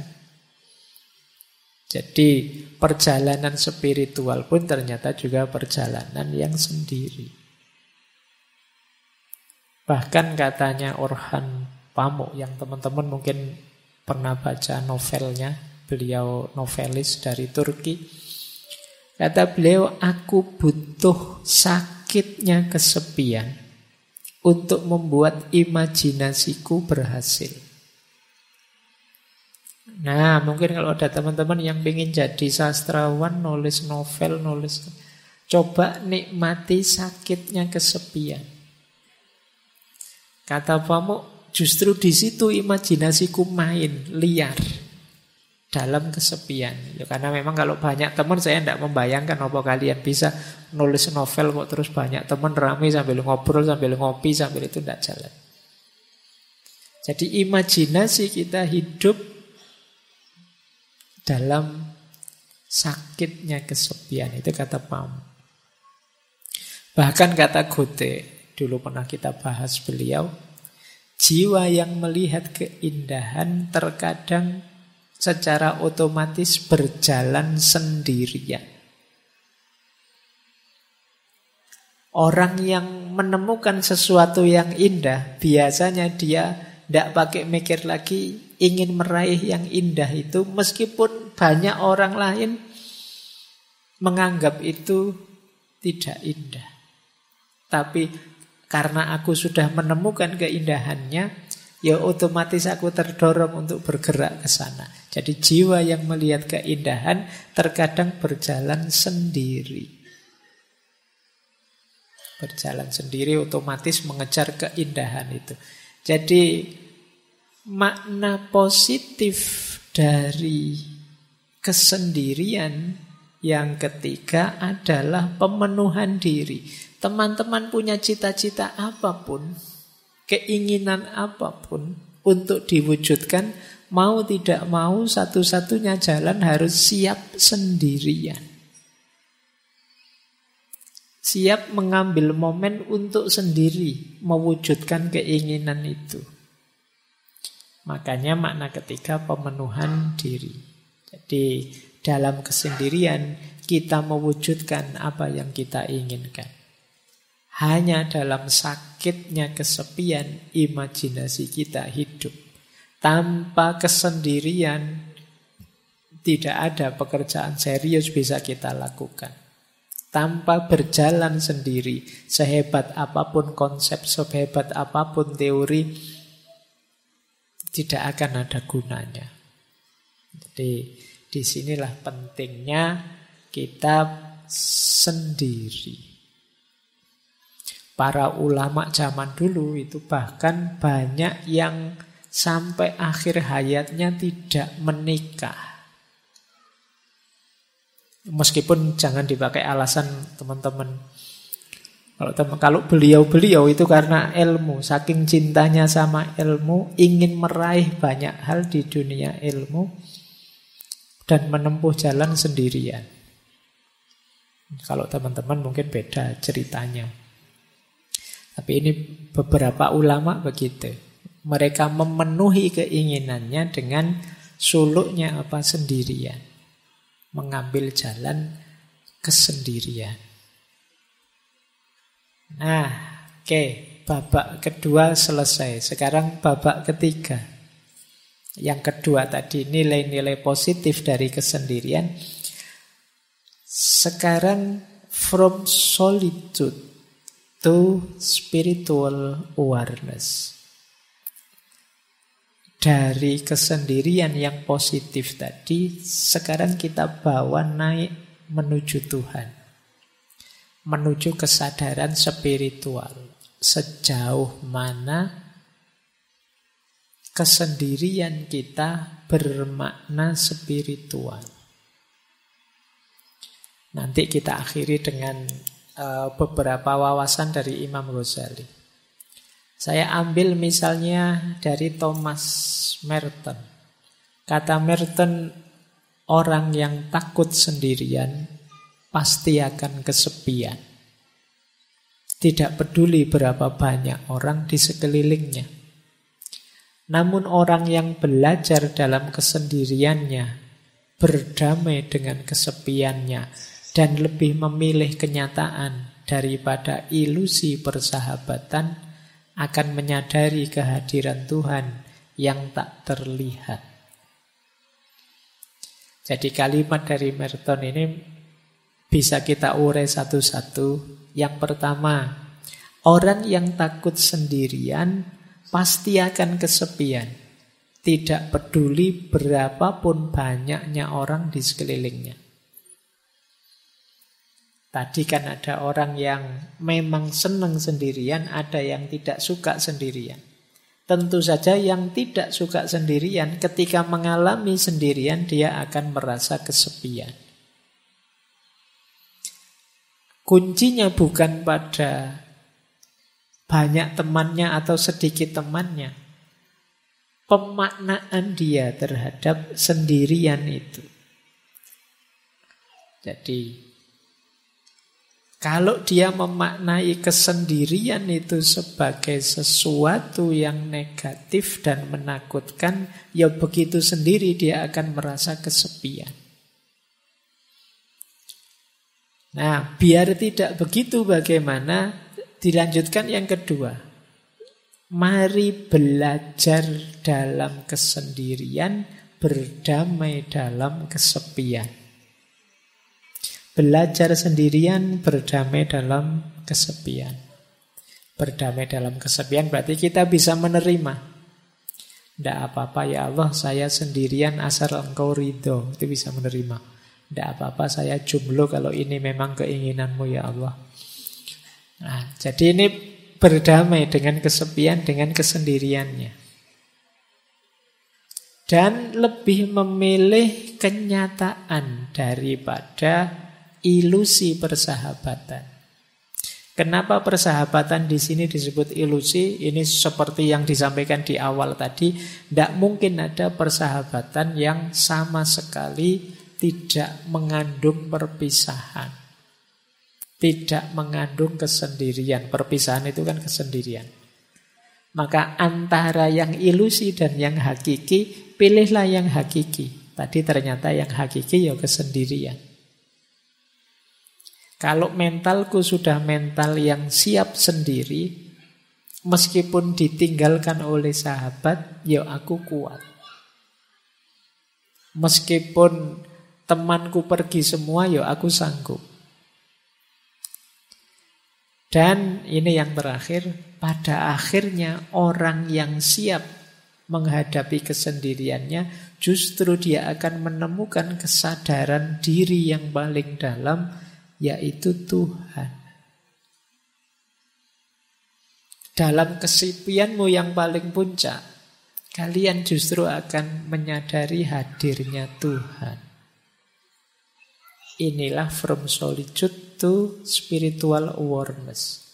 Jadi perjalanan spiritual pun ternyata juga perjalanan yang sendiri. Bahkan katanya Orhan Pamuk, yang teman-teman mungkin pernah baca novelnya, beliau novelis dari Turki. Kata beliau, aku butuh sakitnya kesepian untuk membuat imajinasiku berhasil. Nah, mungkin kalau ada teman-teman yang ingin jadi sastrawan, nulis novel, coba nikmati sakitnya kesepian. Kata Pamuk, justru di situ imajinasiku main, liar. Dalam kesepian. Ya, karena memang kalau banyak teman, saya tidak membayangkan apa kalian bisa nulis novel kok terus banyak teman ramai sambil ngobrol, sambil ngopi, sambil itu tidak jalan. Jadi imajinasi kita hidup dalam sakitnya kesepian. Itu kata Pam. Bahkan kata Goethe, dulu pernah kita bahas beliau, jiwa yang melihat keindahan terkadang secara otomatis berjalan sendirian. Orang yang menemukan sesuatu yang indah, biasanya dia tidak pakai mikir lagi, ingin meraih yang indah itu, meskipun banyak orang lain menganggap itu tidak indah. Tapi karena aku sudah menemukan keindahannya, ya otomatis aku terdorong untuk bergerak ke sana. Jadi jiwa yang melihat keindahan terkadang berjalan sendiri. Berjalan sendiri otomatis mengejar keindahan itu. Jadi makna positif dari kesendirian yang ketiga adalah pemenuhan diri. Teman-teman punya cita-cita apapun, keinginan apapun untuk diwujudkan, mau tidak mau satu-satunya jalan harus siap sendirian. Siap mengambil momen untuk sendiri mewujudkan keinginan itu. Makanya makna ketiga pemenuhan diri. Jadi dalam kesendirian kita mewujudkan apa yang kita inginkan. Hanya dalam sakitnya kesepian imajinasi kita hidup. Tanpa kesendirian tidak ada pekerjaan serius bisa kita lakukan. Tanpa berjalan sendiri, sehebat apapun konsep, sehebat apapun teori, tidak akan ada gunanya. Jadi disinilah pentingnya kita sendiri. Para ulama zaman dulu itu bahkan banyak yang sampai akhir hayatnya tidak menikah. Meskipun jangan dipakai alasan teman-teman, Kalau beliau-beliau itu karena ilmu, saking cintanya sama ilmu, ingin meraih banyak hal di dunia ilmu dan menempuh jalan sendirian. Kalau teman-teman mungkin beda ceritanya. Tapi ini beberapa ulama begitu. Mereka memenuhi keinginannya dengan suluknya sendirian. Mengambil jalan kesendirian. Nah, oke, babak kedua selesai. Sekarang babak ketiga. Yang kedua tadi nilai-nilai positif dari kesendirian. Sekarang from solitude to spiritual awareness. Dari kesendirian yang positif tadi, sekarang kita bawa naik menuju Tuhan. Menuju kesadaran spiritual. Sejauh mana kesendirian kita bermakna spiritual. Nanti kita akhiri dengan beberapa wawasan dari Imam Ghazali. Saya ambil misalnya dari Thomas Merton. Kata Merton, orang yang takut sendirian pasti akan kesepian. Tidak peduli berapa banyak orang di sekelilingnya. Namun orang yang belajar dalam kesendiriannya, berdamai dengan kesepiannya, dan lebih memilih kenyataan daripada ilusi persahabatan, akan menyadari kehadiran Tuhan yang tak terlihat. Jadi kalimat dari Merton ini bisa kita urai satu-satu. Yang pertama, orang yang takut sendirian pasti akan kesepian. Tidak peduli berapapun banyaknya orang di sekelilingnya. Tadi kan ada orang yang memang senang sendirian, ada yang tidak suka sendirian. Tentu saja yang tidak suka sendirian, ketika mengalami sendirian, dia akan merasa kesepian. Kuncinya bukan pada banyak temannya atau sedikit temannya. Pemaknaan dia terhadap sendirian itu. Jadi, kalau dia memaknai kesendirian itu sebagai sesuatu yang negatif dan menakutkan, ya begitu sendiri dia akan merasa kesepian. Nah, biar tidak begitu bagaimana? Dilanjutkan yang kedua. Mari belajar dalam kesendirian, berdamai dalam kesepian. Belajar sendirian, berdamai dalam kesepian. Berdamai dalam kesepian berarti kita bisa menerima. Tidak apa-apa ya Allah, saya sendirian asal Engkau ridho. Itu bisa menerima. Tidak apa-apa, saya jomblo kalau ini memang keinginanmu ya Allah. Nah, jadi ini berdamai dengan kesepian, dengan kesendiriannya. Dan lebih memilih kenyataan daripada ilusi persahabatan. Kenapa persahabatan di sini disebut ilusi? Ini seperti yang disampaikan di awal tadi. Tidak mungkin ada persahabatan yang sama sekali tidak mengandung perpisahan. Tidak mengandung kesendirian. Perpisahan itu kan kesendirian. Maka antara yang ilusi dan yang hakiki, pilihlah yang hakiki. Tadi ternyata yang hakiki ya kesendirian. Kalau mentalku sudah mental yang siap sendiri, meskipun ditinggalkan oleh sahabat, ya aku kuat. Meskipun temanku pergi semua, ya aku sanggup. Dan ini yang terakhir, pada akhirnya orang yang siap menghadapi kesendiriannya, justru dia akan menemukan kesadaran diri yang paling dalam, yaitu Tuhan. Dalam kesepianmu yang paling puncak, kalian justru akan menyadari hadirnya Tuhan. Inilah from solitude to spiritual awareness.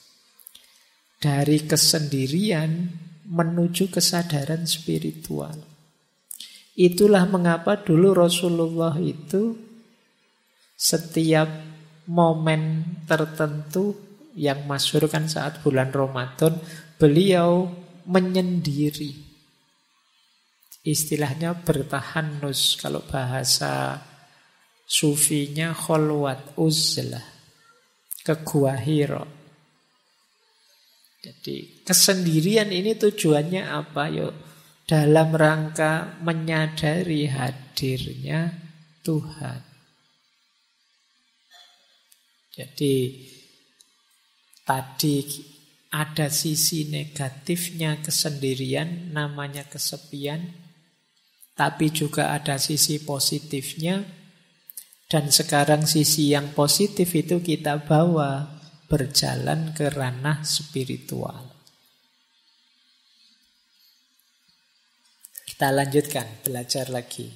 dari kesendirian menuju kesadaran spiritual. Itulah mengapa dulu Rasulullah itu setiap momen tertentu yang masyhur kan saat bulan Ramadan, beliau menyendiri. Istilahnya bertahanus, kalau bahasa sufinya kholwat, uzlah, ke Gua Hira. Jadi kesendirian ini tujuannya apa? Yuk, dalam rangka menyadari hadirnya Tuhan. Jadi tadi ada sisi negatifnya kesendirian, namanya kesepian. Tapi juga ada sisi positifnya. Dan sekarang sisi yang positif itu kita bawa berjalan ke ranah spiritual. Kita lanjutkan, belajar lagi.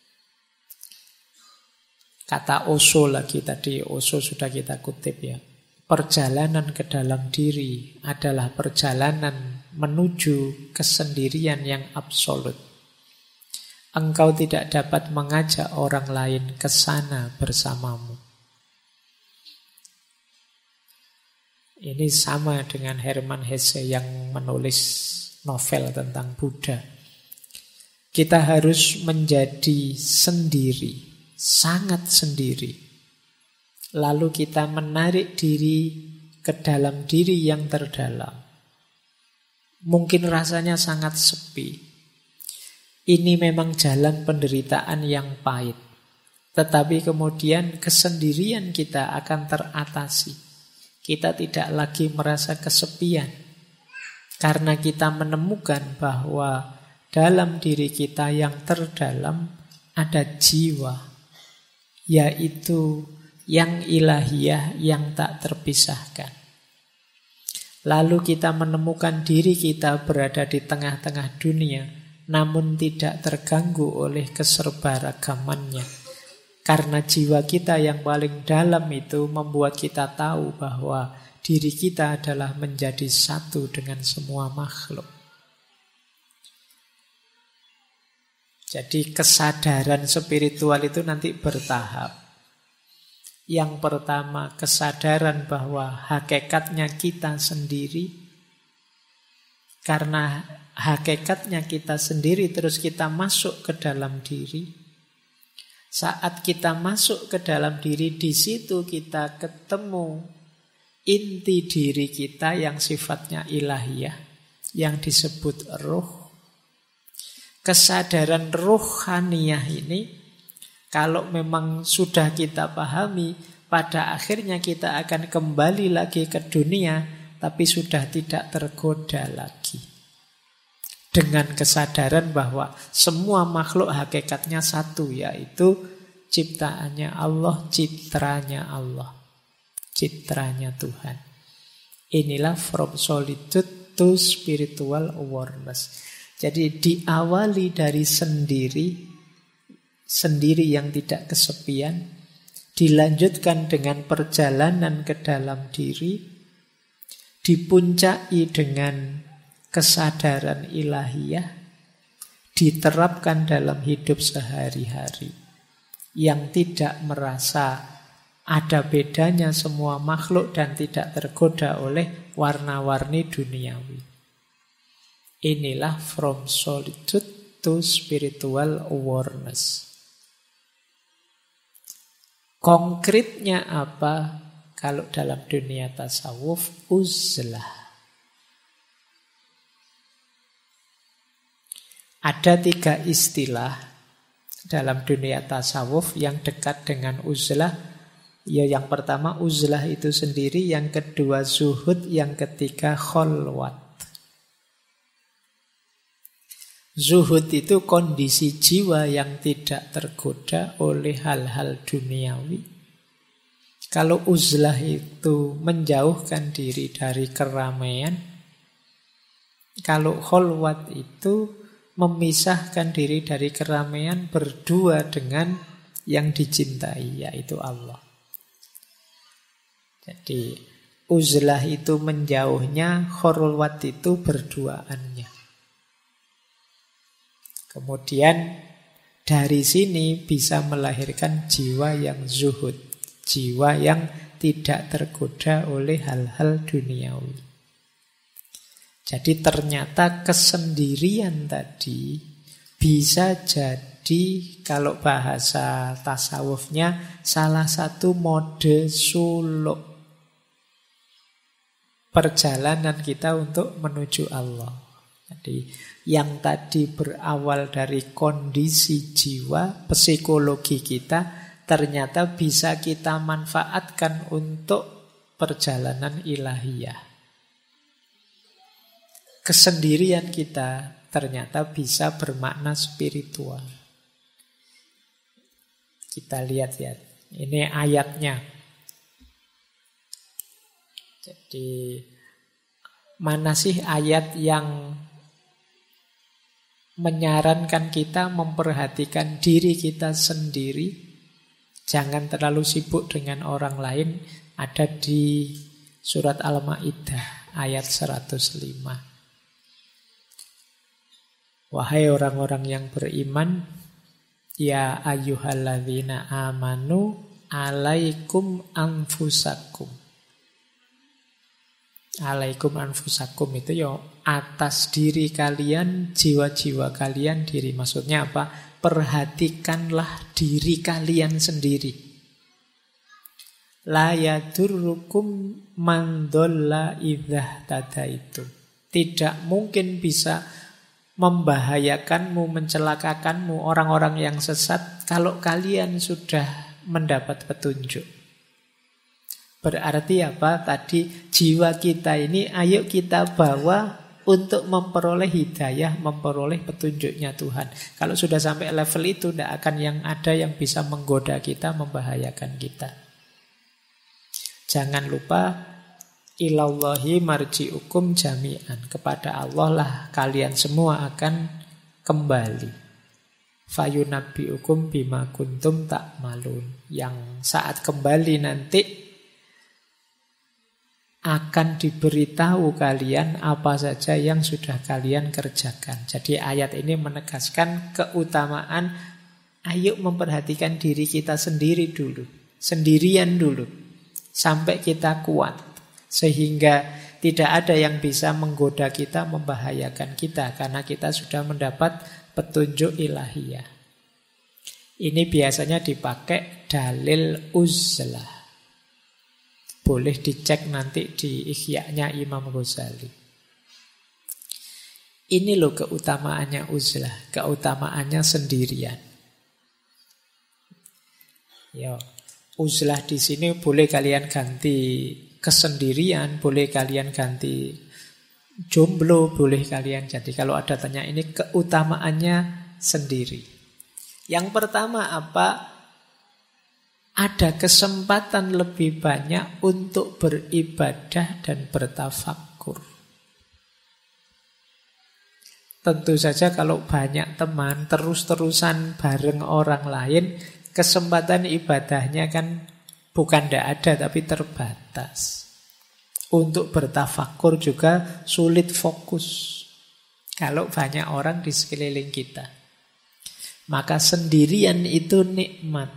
Kata Osho lagi tadi, Osho sudah kita kutip ya. Perjalanan ke dalam diri adalah perjalanan menuju kesendirian yang absolut. Engkau tidak dapat mengajak orang lain ke sana bersamamu. Ini sama dengan Hermann Hesse yang menulis novel tentang Buddha. Kita harus menjadi sendiri, sangat sendiri. Lalu kita menarik diri ke dalam diri yang terdalam. Mungkin rasanya sangat sepi. Ini memang jalan penderitaan yang pahit. Tetapi kemudian kesendirian kita akan teratasi. Kita tidak lagi merasa kesepian. Karena kita menemukan bahwa dalam diri kita yang terdalam ada jiwa. Yaitu yang ilahiyah yang tak terpisahkan. Lalu kita menemukan diri kita berada di tengah-tengah dunia, namun tidak terganggu oleh keserbaragamannya. Karena jiwa kita yang paling dalam itu membuat kita tahu bahwa diri kita adalah menjadi satu dengan semua makhluk. Jadi kesadaran spiritual itu nanti bertahap. Yang pertama, kesadaran bahwa hakikatnya kita sendiri. Karena hakikatnya kita sendiri, terus kita masuk ke dalam diri. Saat kita masuk ke dalam diri, di situ kita ketemu inti diri kita yang sifatnya ilahiyah, yang disebut ruh. Kesadaran ruhaniyah ini, kalau memang sudah kita pahami, pada akhirnya kita akan kembali lagi ke dunia, tapi sudah tidak tergoda lagi. Dengan kesadaran bahwa semua makhluk hakikatnya satu, yaitu ciptaannya Allah, citranya Allah, citranya Tuhan. Inilah from solitude to spiritual awareness. Jadi diawali dari sendiri yang tidak kesepian, dilanjutkan dengan perjalanan ke dalam diri, dipuncai dengan kesadaran ilahiyah, diterapkan dalam hidup sehari-hari, yang tidak merasa ada bedanya semua makhluk dan tidak tergoda oleh warna-warni duniawi. Inilah from solitude to spiritual awareness. Konkretnya apa kalau dalam dunia tasawuf? Uzlah. Ada 3 istilah dalam dunia tasawuf yang dekat dengan uzlah. Ya, yang pertama uzlah itu sendiri, yang kedua zuhud, yang ketiga kholwat. Zuhud itu kondisi jiwa yang tidak tergoda oleh hal-hal duniawi. Kalau uzlah itu menjauhkan diri dari keramaian. Kalau kholwat itu memisahkan diri dari keramaian, berdua dengan yang dicintai, yaitu Allah. Jadi uzlah itu menjauhnya, khulwat itu berduaannya. Kemudian dari sini bisa melahirkan jiwa yang zuhud, jiwa yang tidak tergoda oleh hal-hal duniawi. Jadi ternyata kesendirian tadi bisa jadi, kalau bahasa tasawufnya, salah satu mode suluk perjalanan kita untuk menuju Allah. Jadi yang tadi berawal dari kondisi jiwa, psikologi kita, ternyata bisa kita manfaatkan untuk perjalanan ilahiyah. Kesendirian kita ternyata bisa bermakna spiritual. Kita lihat ya, ini ayatnya. Jadi mana sih ayat yang menyarankan kita memperhatikan diri kita sendiri, jangan terlalu sibuk dengan orang lain? Ada di surat Al-Maidah ayat 105. Wahai orang-orang yang beriman, ya ayyuhalladzina amanu alaikum anfusakum. Alaikum anfusakum itu ya atas diri kalian, jiwa-jiwa kalian diri. Maksudnya apa? Perhatikanlah diri kalian sendiri. La yadurrukum man dhalla idza tadaitum. Tidak mungkin bisa membahayakanmu, mencelakakanmu orang-orang yang sesat kalau kalian sudah mendapat petunjuk. Berarti apa? Tadi jiwa kita ini ayo kita bawa untuk memperoleh hidayah, memperoleh petunjuknya Tuhan. Kalau sudah sampai level itu, tidak akan yang ada yang bisa menggoda kita, membahayakan kita. Jangan lupa, ilallahi marji'ukum jami'an. Kepada Allah lah kalian semua akan kembali. Fayunabbi'ukum bima kuntum ta'malun. Yang saat kembali nanti akan diberitahu kalian apa saja yang sudah kalian kerjakan. Jadi ayat ini menegaskan keutamaan ayo memperhatikan diri kita sendiri dulu, sendirian dulu, sampai kita kuat. Sehingga tidak ada yang bisa menggoda kita, membahayakan kita, karena kita sudah mendapat petunjuk ilahiyah. Ini biasanya dipakai dalil uzlah. Boleh dicek nanti di Ihya-nya Imam Ghazali. Ini loh keutamaannya uzlah, keutamaannya sendirian. Ya, uzlah di sini boleh kalian ganti kesendirian, boleh kalian ganti jomblo, boleh kalian jadi. Kalau ada tanya ini keutamaannya sendiri. Yang pertama apa? Ada kesempatan lebih banyak untuk beribadah dan bertafakkur. Tentu saja kalau banyak teman terus-terusan bareng orang lain, kesempatan ibadahnya kan bukan tidak ada tapi terbatas. Untuk bertafakkur juga sulit fokus kalau banyak orang di sekeliling kita. Maka sendirian itu nikmat.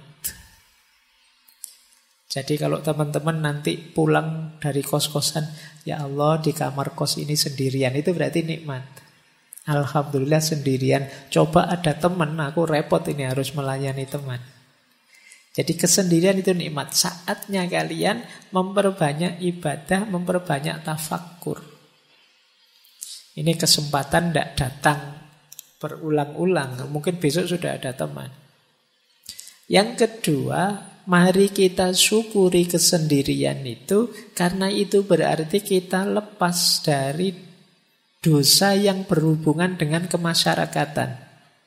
Jadi kalau teman-teman nanti pulang dari kos-kosan, ya Allah di kamar kos ini sendirian, itu berarti nikmat. Alhamdulillah sendirian. Coba ada teman, aku repot ini harus melayani teman. Jadi kesendirian itu nikmat. Saatnya kalian memperbanyak ibadah, memperbanyak tafakkur. Ini kesempatan tidak datang berulang-ulang. Mungkin besok sudah ada teman. Yang kedua, mari kita syukuri kesendirian itu, karena itu berarti kita lepas dari dosa yang berhubungan dengan kemasyarakatan.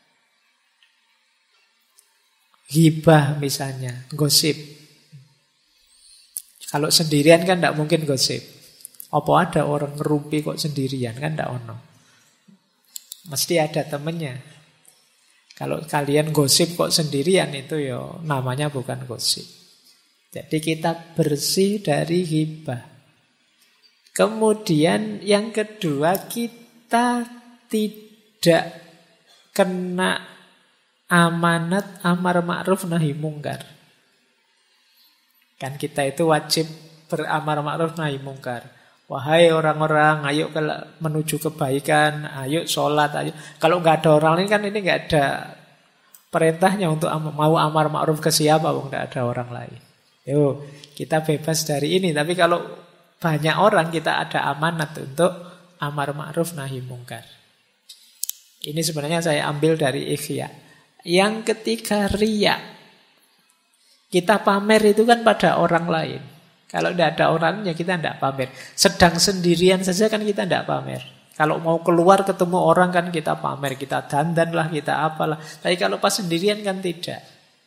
Ghibah misalnya, gosip. Kalau sendirian kan tidak mungkin gosip. Apa ada orang ngerumpi kok sendirian? Kan tidak ono. Mesti ada temennya. Kalau kalian gosip kok sendirian, itu ya namanya bukan gosip. Jadi kita bersih dari ghibah. Kemudian yang kedua, kita tidak kena amanat amar ma'ruf nahi mungkar. Kan kita itu wajib beramar ma'ruf nahi mungkar. Wahai orang-orang, ayo menuju kebaikan, ayo sholat, ayo. Kalau nggak ada orang lain kan ini nggak ada perintahnya untuk mau amar ma'ruf ke siapa, nggak ada orang lain. Yo, kita bebas dari ini. Tapi kalau banyak orang, kita ada amanat untuk amar ma'ruf nahi mungkar. Ini sebenarnya saya ambil dari Ikhya. Yang ketiga, riya. Kita pamer itu kan pada orang lain. Kalau tidak ada orangnya kita tidak pamer. Sedang sendirian saja kan kita tidak pamer. Kalau mau keluar ketemu orang kan kita pamer. Kita dandan lah, kita apalah. Tapi kalau pas sendirian kan tidak.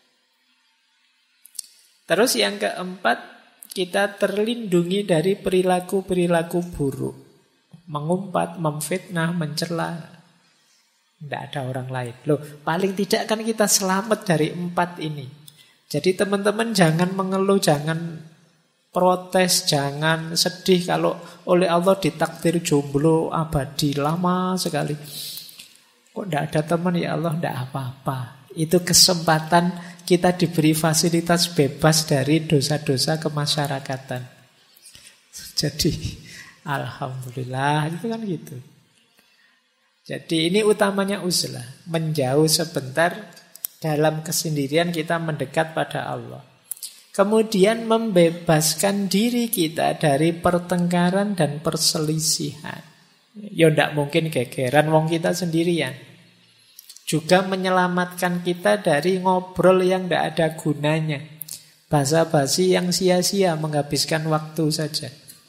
Terus yang keempat, kita terlindungi dari perilaku-perilaku buruk. Mengumpat, memfitnah, mencela. Tidak ada orang lain. Loh, paling tidak kan kita selamat dari 4 ini. Jadi teman-teman jangan mengeluh, jangan protes, jangan sedih kalau oleh Allah ditakdir jomblo abadi lama sekali. Kok tidak ada teman, ya Allah, tidak apa-apa. Itu kesempatan kita diberi fasilitas bebas dari dosa-dosa kemasyarakatan. Jadi alhamdulillah, itu kan gitu. Jadi ini utamanya uzlah, menjauh sebentar dalam kesendirian kita mendekat pada Allah. Kemudian membebaskan diri kita dari pertengkaran dan perselisihan. Ya tidak mungkin gegeran wong kita sendirian. Juga menyelamatkan kita dari ngobrol yang tidak ada gunanya. Basa-basi yang sia-sia, menghabiskan waktu saja.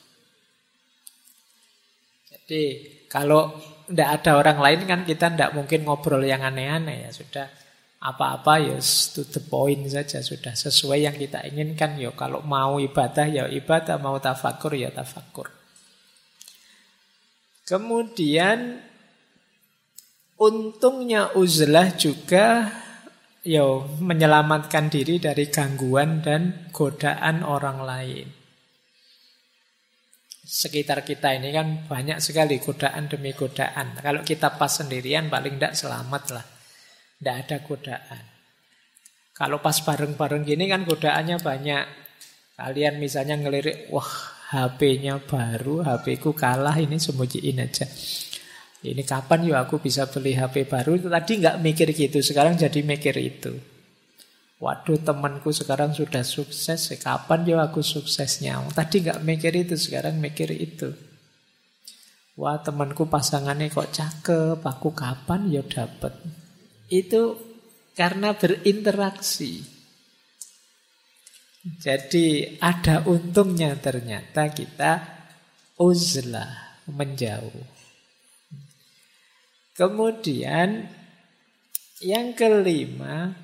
Jadi kalau tidak ada orang lain kan kita tidak mungkin ngobrol yang aneh-aneh, ya sudah. Apa-apa ya to the point saja, sudah sesuai yang kita inginkan. Ya kalau mau ibadah ya ibadah, mau tafakur ya tafakur. Kemudian untungnya uzlah juga ya menyelamatkan diri dari gangguan dan godaan orang lain. Sekitar kita ini kan banyak sekali godaan demi godaan. Kalau kita pas sendirian paling tidak selamat lah. Tidak ada godaan. Kalau pas bareng-bareng gini kan godaannya banyak. Kalian misalnya ngelirik, wah HP-nya baru, HP-ku kalah, ini sembunyiin aja. Ini kapan ya aku bisa beli HP baru? Tadi nggak mikir gitu, sekarang jadi mikir itu. Waduh, temanku sekarang sudah sukses, kapan ya aku suksesnya? Tadi nggak mikir itu, sekarang mikir itu. Wah, temanku pasangannya kok cakep, aku kapan ya dapet? Itu karena berinteraksi. Jadi ada untungnya ternyata kita uzlah, menjauh. Kemudian yang kelima,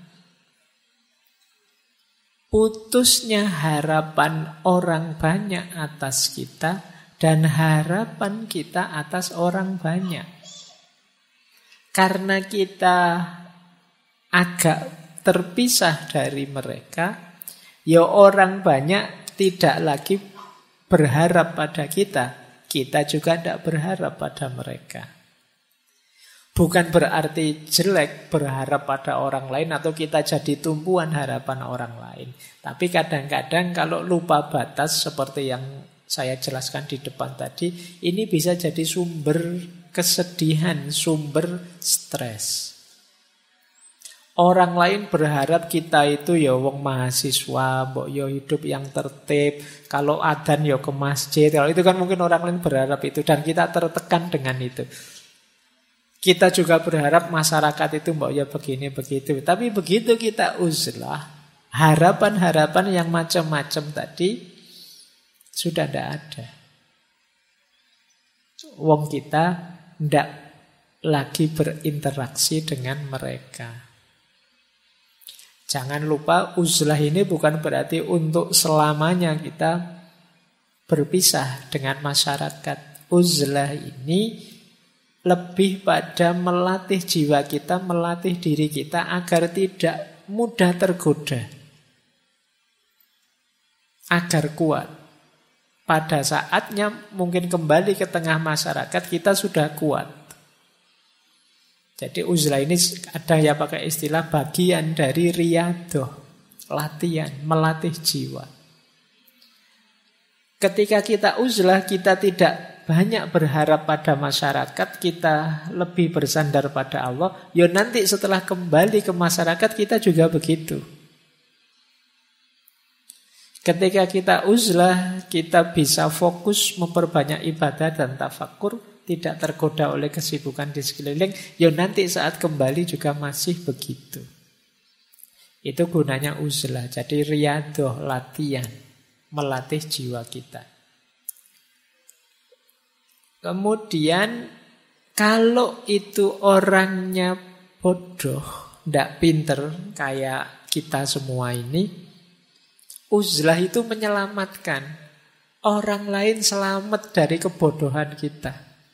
putusnya harapan orang banyak atas kita dan harapan kita atas orang banyak. Karena kita agak terpisah dari mereka, ya orang banyak tidak lagi berharap pada kita. Kita juga tidak berharap pada mereka. Bukan berarti jelek berharap pada orang lain atau kita jadi tumpuan harapan orang lain. Tapi kadang-kadang kalau lupa batas seperti yang saya jelaskan di depan tadi, ini bisa jadi sumber kesedihan, sumber stres. Orang lain berharap kita itu ya wong mahasiswa, mbok yo hidup yang tertib. Kalau adzan ya ke masjid. Kalau itu kan mungkin orang lain berharap itu dan kita tertekan dengan itu. Kita juga berharap masyarakat itu mbok ya begini begitu. Tapi begitu kita uzlah, harapan-harapan yang macam-macam tadi sudah tidak ada. Wong kita tidak lagi berinteraksi dengan mereka. Jangan lupa uzlah ini bukan berarti untuk selamanya kita berpisah dengan masyarakat. Uzlah ini lebih pada melatih jiwa kita, melatih diri kita agar tidak mudah tergoda. Agar kuat. pada saatnya mungkin kembali ke tengah masyarakat kita sudah kuat. Jadi uzlah ini ada yang pakai istilah bagian dari riyadoh, latihan, melatih jiwa. Ketika kita uzlah, kita tidak banyak berharap pada masyarakat, kita lebih bersandar pada Allah. Ya nanti setelah kembali ke masyarakat kita juga begitu. Ketika kita uzlah, kita bisa fokus memperbanyak ibadah dan tafakur, tidak tergoda oleh kesibukan di sekeliling. Ya nanti saat kembali juga masih begitu. Itu gunanya uzlah. Jadi riyadoh, latihan, melatih jiwa kita. Kemudian kalau itu orangnya bodoh, tidak pinter kayak kita semua ini, uzlah itu menyelamatkan orang lain selamat dari kebodohan kita.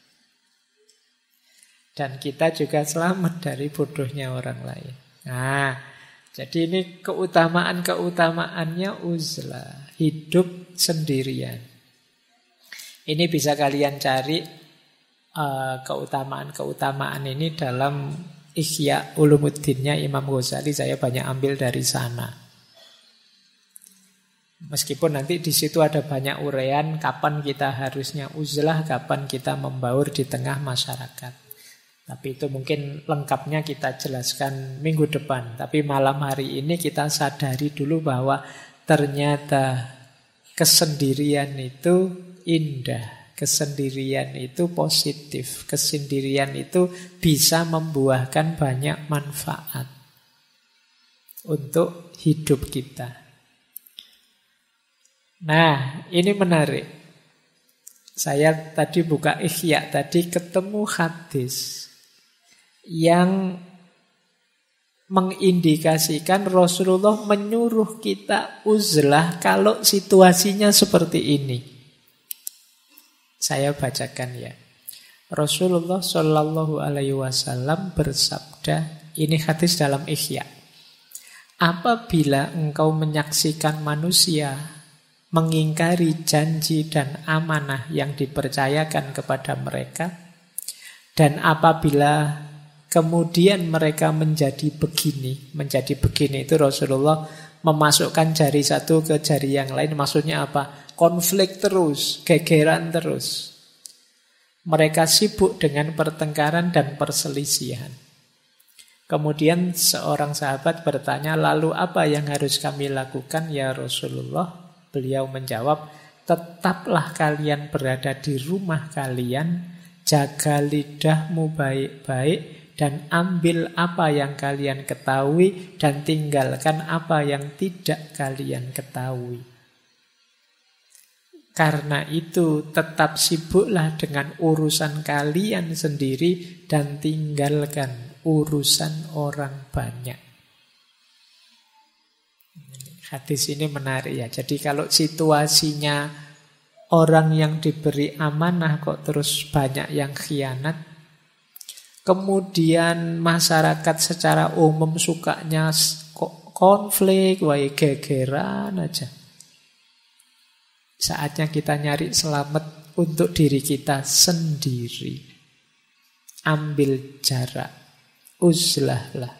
Dan kita juga selamat dari bodohnya orang lain. Nah, jadi ini keutamaan-keutamaannya uzlah. Hidup sendirian. Ini bisa kalian cari keutamaan-keutamaan ini dalam Ihya Ulumuddinnya Imam Ghazali. Saya banyak ambil dari sana. Meskipun nanti di situ ada banyak uraian kapan kita harusnya uzlah, kapan kita membaur di tengah masyarakat. Tapi itu mungkin lengkapnya kita jelaskan minggu depan. Tapi malam hari ini kita sadari dulu bahwa ternyata kesendirian itu indah. Kesendirian itu positif. Kesendirian itu bisa membuahkan banyak manfaat untuk hidup kita. Nah, ini menarik. Saya tadi buka Ihya, tadi ketemu hadis yang mengindikasikan Rasulullah menyuruh kita uzlah kalau situasinya seperti ini. Saya bacakan ya. Rasulullah Shallallahu Alaihi Wasallam bersabda, ini hadis dalam Ihya. Apabila engkau menyaksikan manusia mengingkari janji dan amanah yang dipercayakan kepada mereka, dan apabila kemudian mereka menjadi begini itu Rasulullah memasukkan jari satu ke jari yang lain. Maksudnya apa? Konflik terus, gegeran terus. Mereka sibuk dengan pertengkaran dan perselisihan. Kemudian seorang sahabat bertanya, lalu apa yang harus kami lakukan ya Rasulullah? Beliau menjawab, tetaplah kalian berada di rumah kalian, jaga lidahmu baik-baik, dan ambil apa yang kalian ketahui dan tinggalkan apa yang tidak kalian ketahui. Karena itu tetap sibuklah dengan urusan kalian sendiri dan tinggalkan urusan orang banyak. Hadis ini menarik ya. Jadi kalau situasinya orang yang diberi amanah kok terus banyak yang khianat, kemudian masyarakat secara umum sukanya konflik, gegeran aja. Saatnya kita nyari selamat untuk diri kita sendiri. Ambil jarak. Uzlahlah.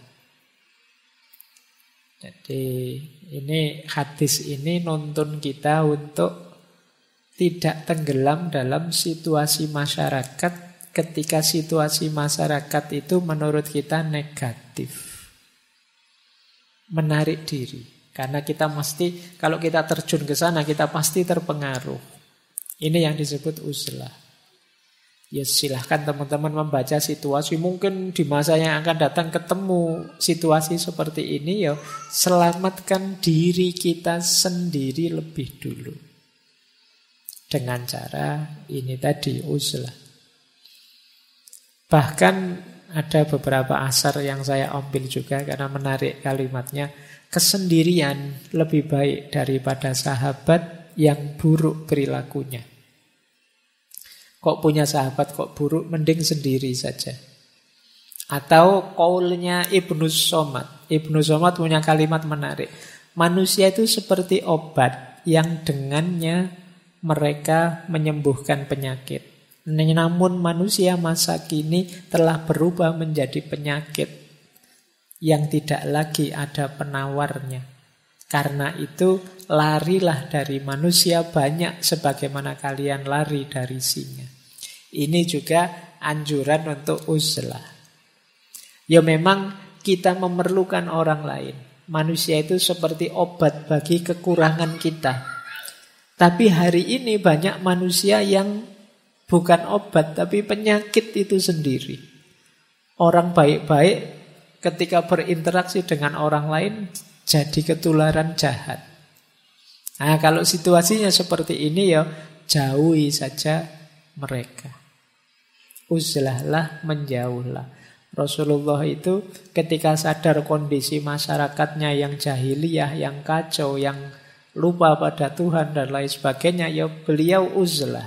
Jadi ini hadis ini nuntun kita untuk tidak tenggelam dalam situasi masyarakat ketika situasi masyarakat itu menurut kita negatif. Menarik diri. Karena kita mesti, kalau kita terjun ke sana, kita pasti terpengaruh. Ini yang disebut uzlah. Ya silahkan teman-teman membaca situasi. Mungkin di masa yang akan datang ketemu situasi seperti ini, ya selamatkan diri kita sendiri lebih dulu. Dengan cara ini tadi, uzlah. Bahkan ada beberapa asar yang saya ambil juga karena menarik kalimatnya. Kesendirian lebih baik daripada sahabat yang buruk perilakunya. Kok punya sahabat kok buruk, mending sendiri saja. Atau qaulnya Ibnu Somad. Ibnu Somad punya kalimat menarik. Manusia itu seperti obat yang dengannya mereka menyembuhkan penyakit. Namun manusia masa kini telah berubah menjadi penyakit yang tidak lagi ada penawarnya. Karena itu larilah dari manusia banyak sebagaimana kalian lari dari singa. Ini juga anjuran untuk uzlah. Ya memang kita memerlukan orang lain. Manusia itu seperti obat bagi kekurangan kita. Tapi hari ini banyak manusia yang bukan obat, tapi penyakit itu sendiri. Orang baik-baik ketika berinteraksi dengan orang lain jadi ketularan jahat. Nah, kalau situasinya seperti ini ya jauhi saja mereka. Uzlahlah, menjauhlah. Rasulullah itu ketika sadar kondisi masyarakatnya yang jahiliyah, yang kacau, yang lupa pada Tuhan dan lain sebagainya, ya beliau uzlah.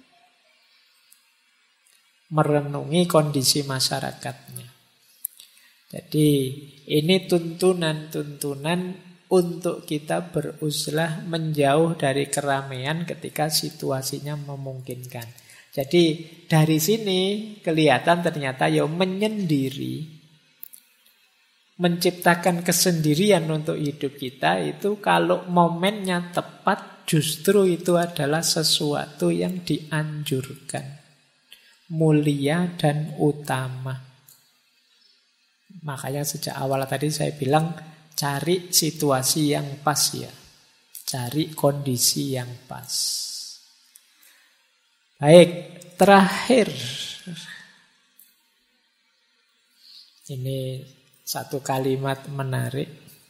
Merenungi kondisi masyarakatnya. Jadi ini tuntunan-tuntunan untuk kita beruzlah, menjauh dari keramaian ketika situasinya memungkinkan. Jadi dari sini kelihatan ternyata ya menyendiri, menciptakan kesendirian untuk hidup kita itu kalau momennya tepat justru itu adalah sesuatu yang dianjurkan, mulia dan utama. Makanya sejak awal tadi saya bilang cari situasi yang pas ya, cari kondisi yang pas. Baik, terakhir. Ini satu kalimat menarik.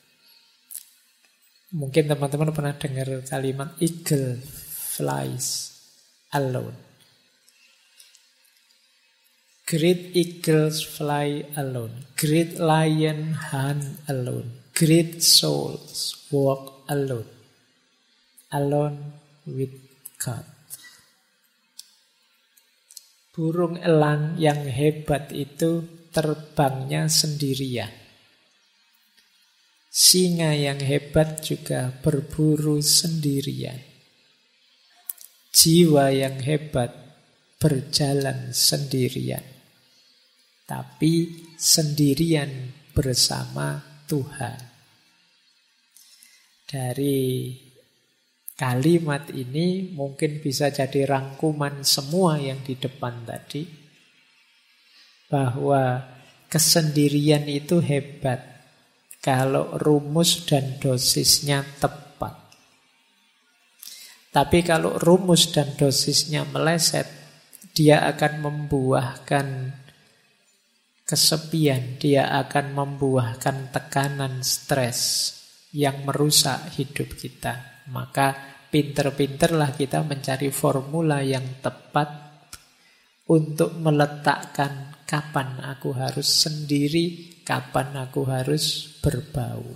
Mungkin teman-teman pernah dengar kalimat eagle flies alone. Great eagles fly alone. Great lion hunt alone. Great souls walk alone. Alone with God. Burung elang yang hebat itu terbangnya sendirian. Singa yang hebat juga berburu sendirian. Jiwa yang hebat berjalan sendirian. Tapi sendirian bersama Tuhan. Dari kalimat ini mungkin bisa jadi rangkuman semua yang di depan tadi. Bahwa kesendirian itu hebat kalau rumus dan dosisnya tepat. Tapi kalau rumus dan dosisnya meleset, dia akan membuahkan kesepian, dia akan membuahkan tekanan stres yang merusak hidup kita. Maka pinter-pinterlah kita mencari formula yang tepat untuk meletakkan kapan aku harus sendiri, kapan aku harus berbaur.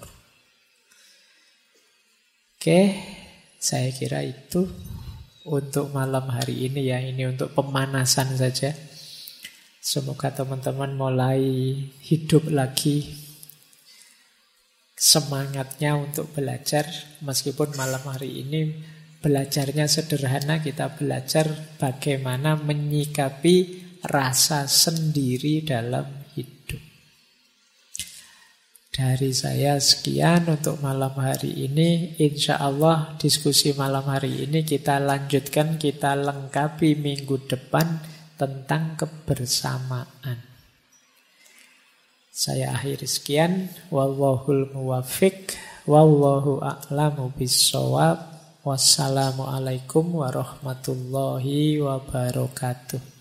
Oke, saya kira itu untuk malam hari ini ya. Ini untuk pemanasan saja. Semoga teman-teman mulai hidup lagi semangatnya untuk belajar. Meskipun malam hari ini belajarnya sederhana, kita belajar bagaimana menyikapi rasa sendiri dalam hidup. Dari saya sekian untuk malam hari ini. Insya Allah diskusi malam hari ini kita lanjutkan, kita lengkapi minggu depan tentang kebersamaan. Saya akhiri sekian. Wallahul muwaffiq. Wallahu a'lamu bissawab. Wassalamualaikum warahmatullahi wabarakatuh.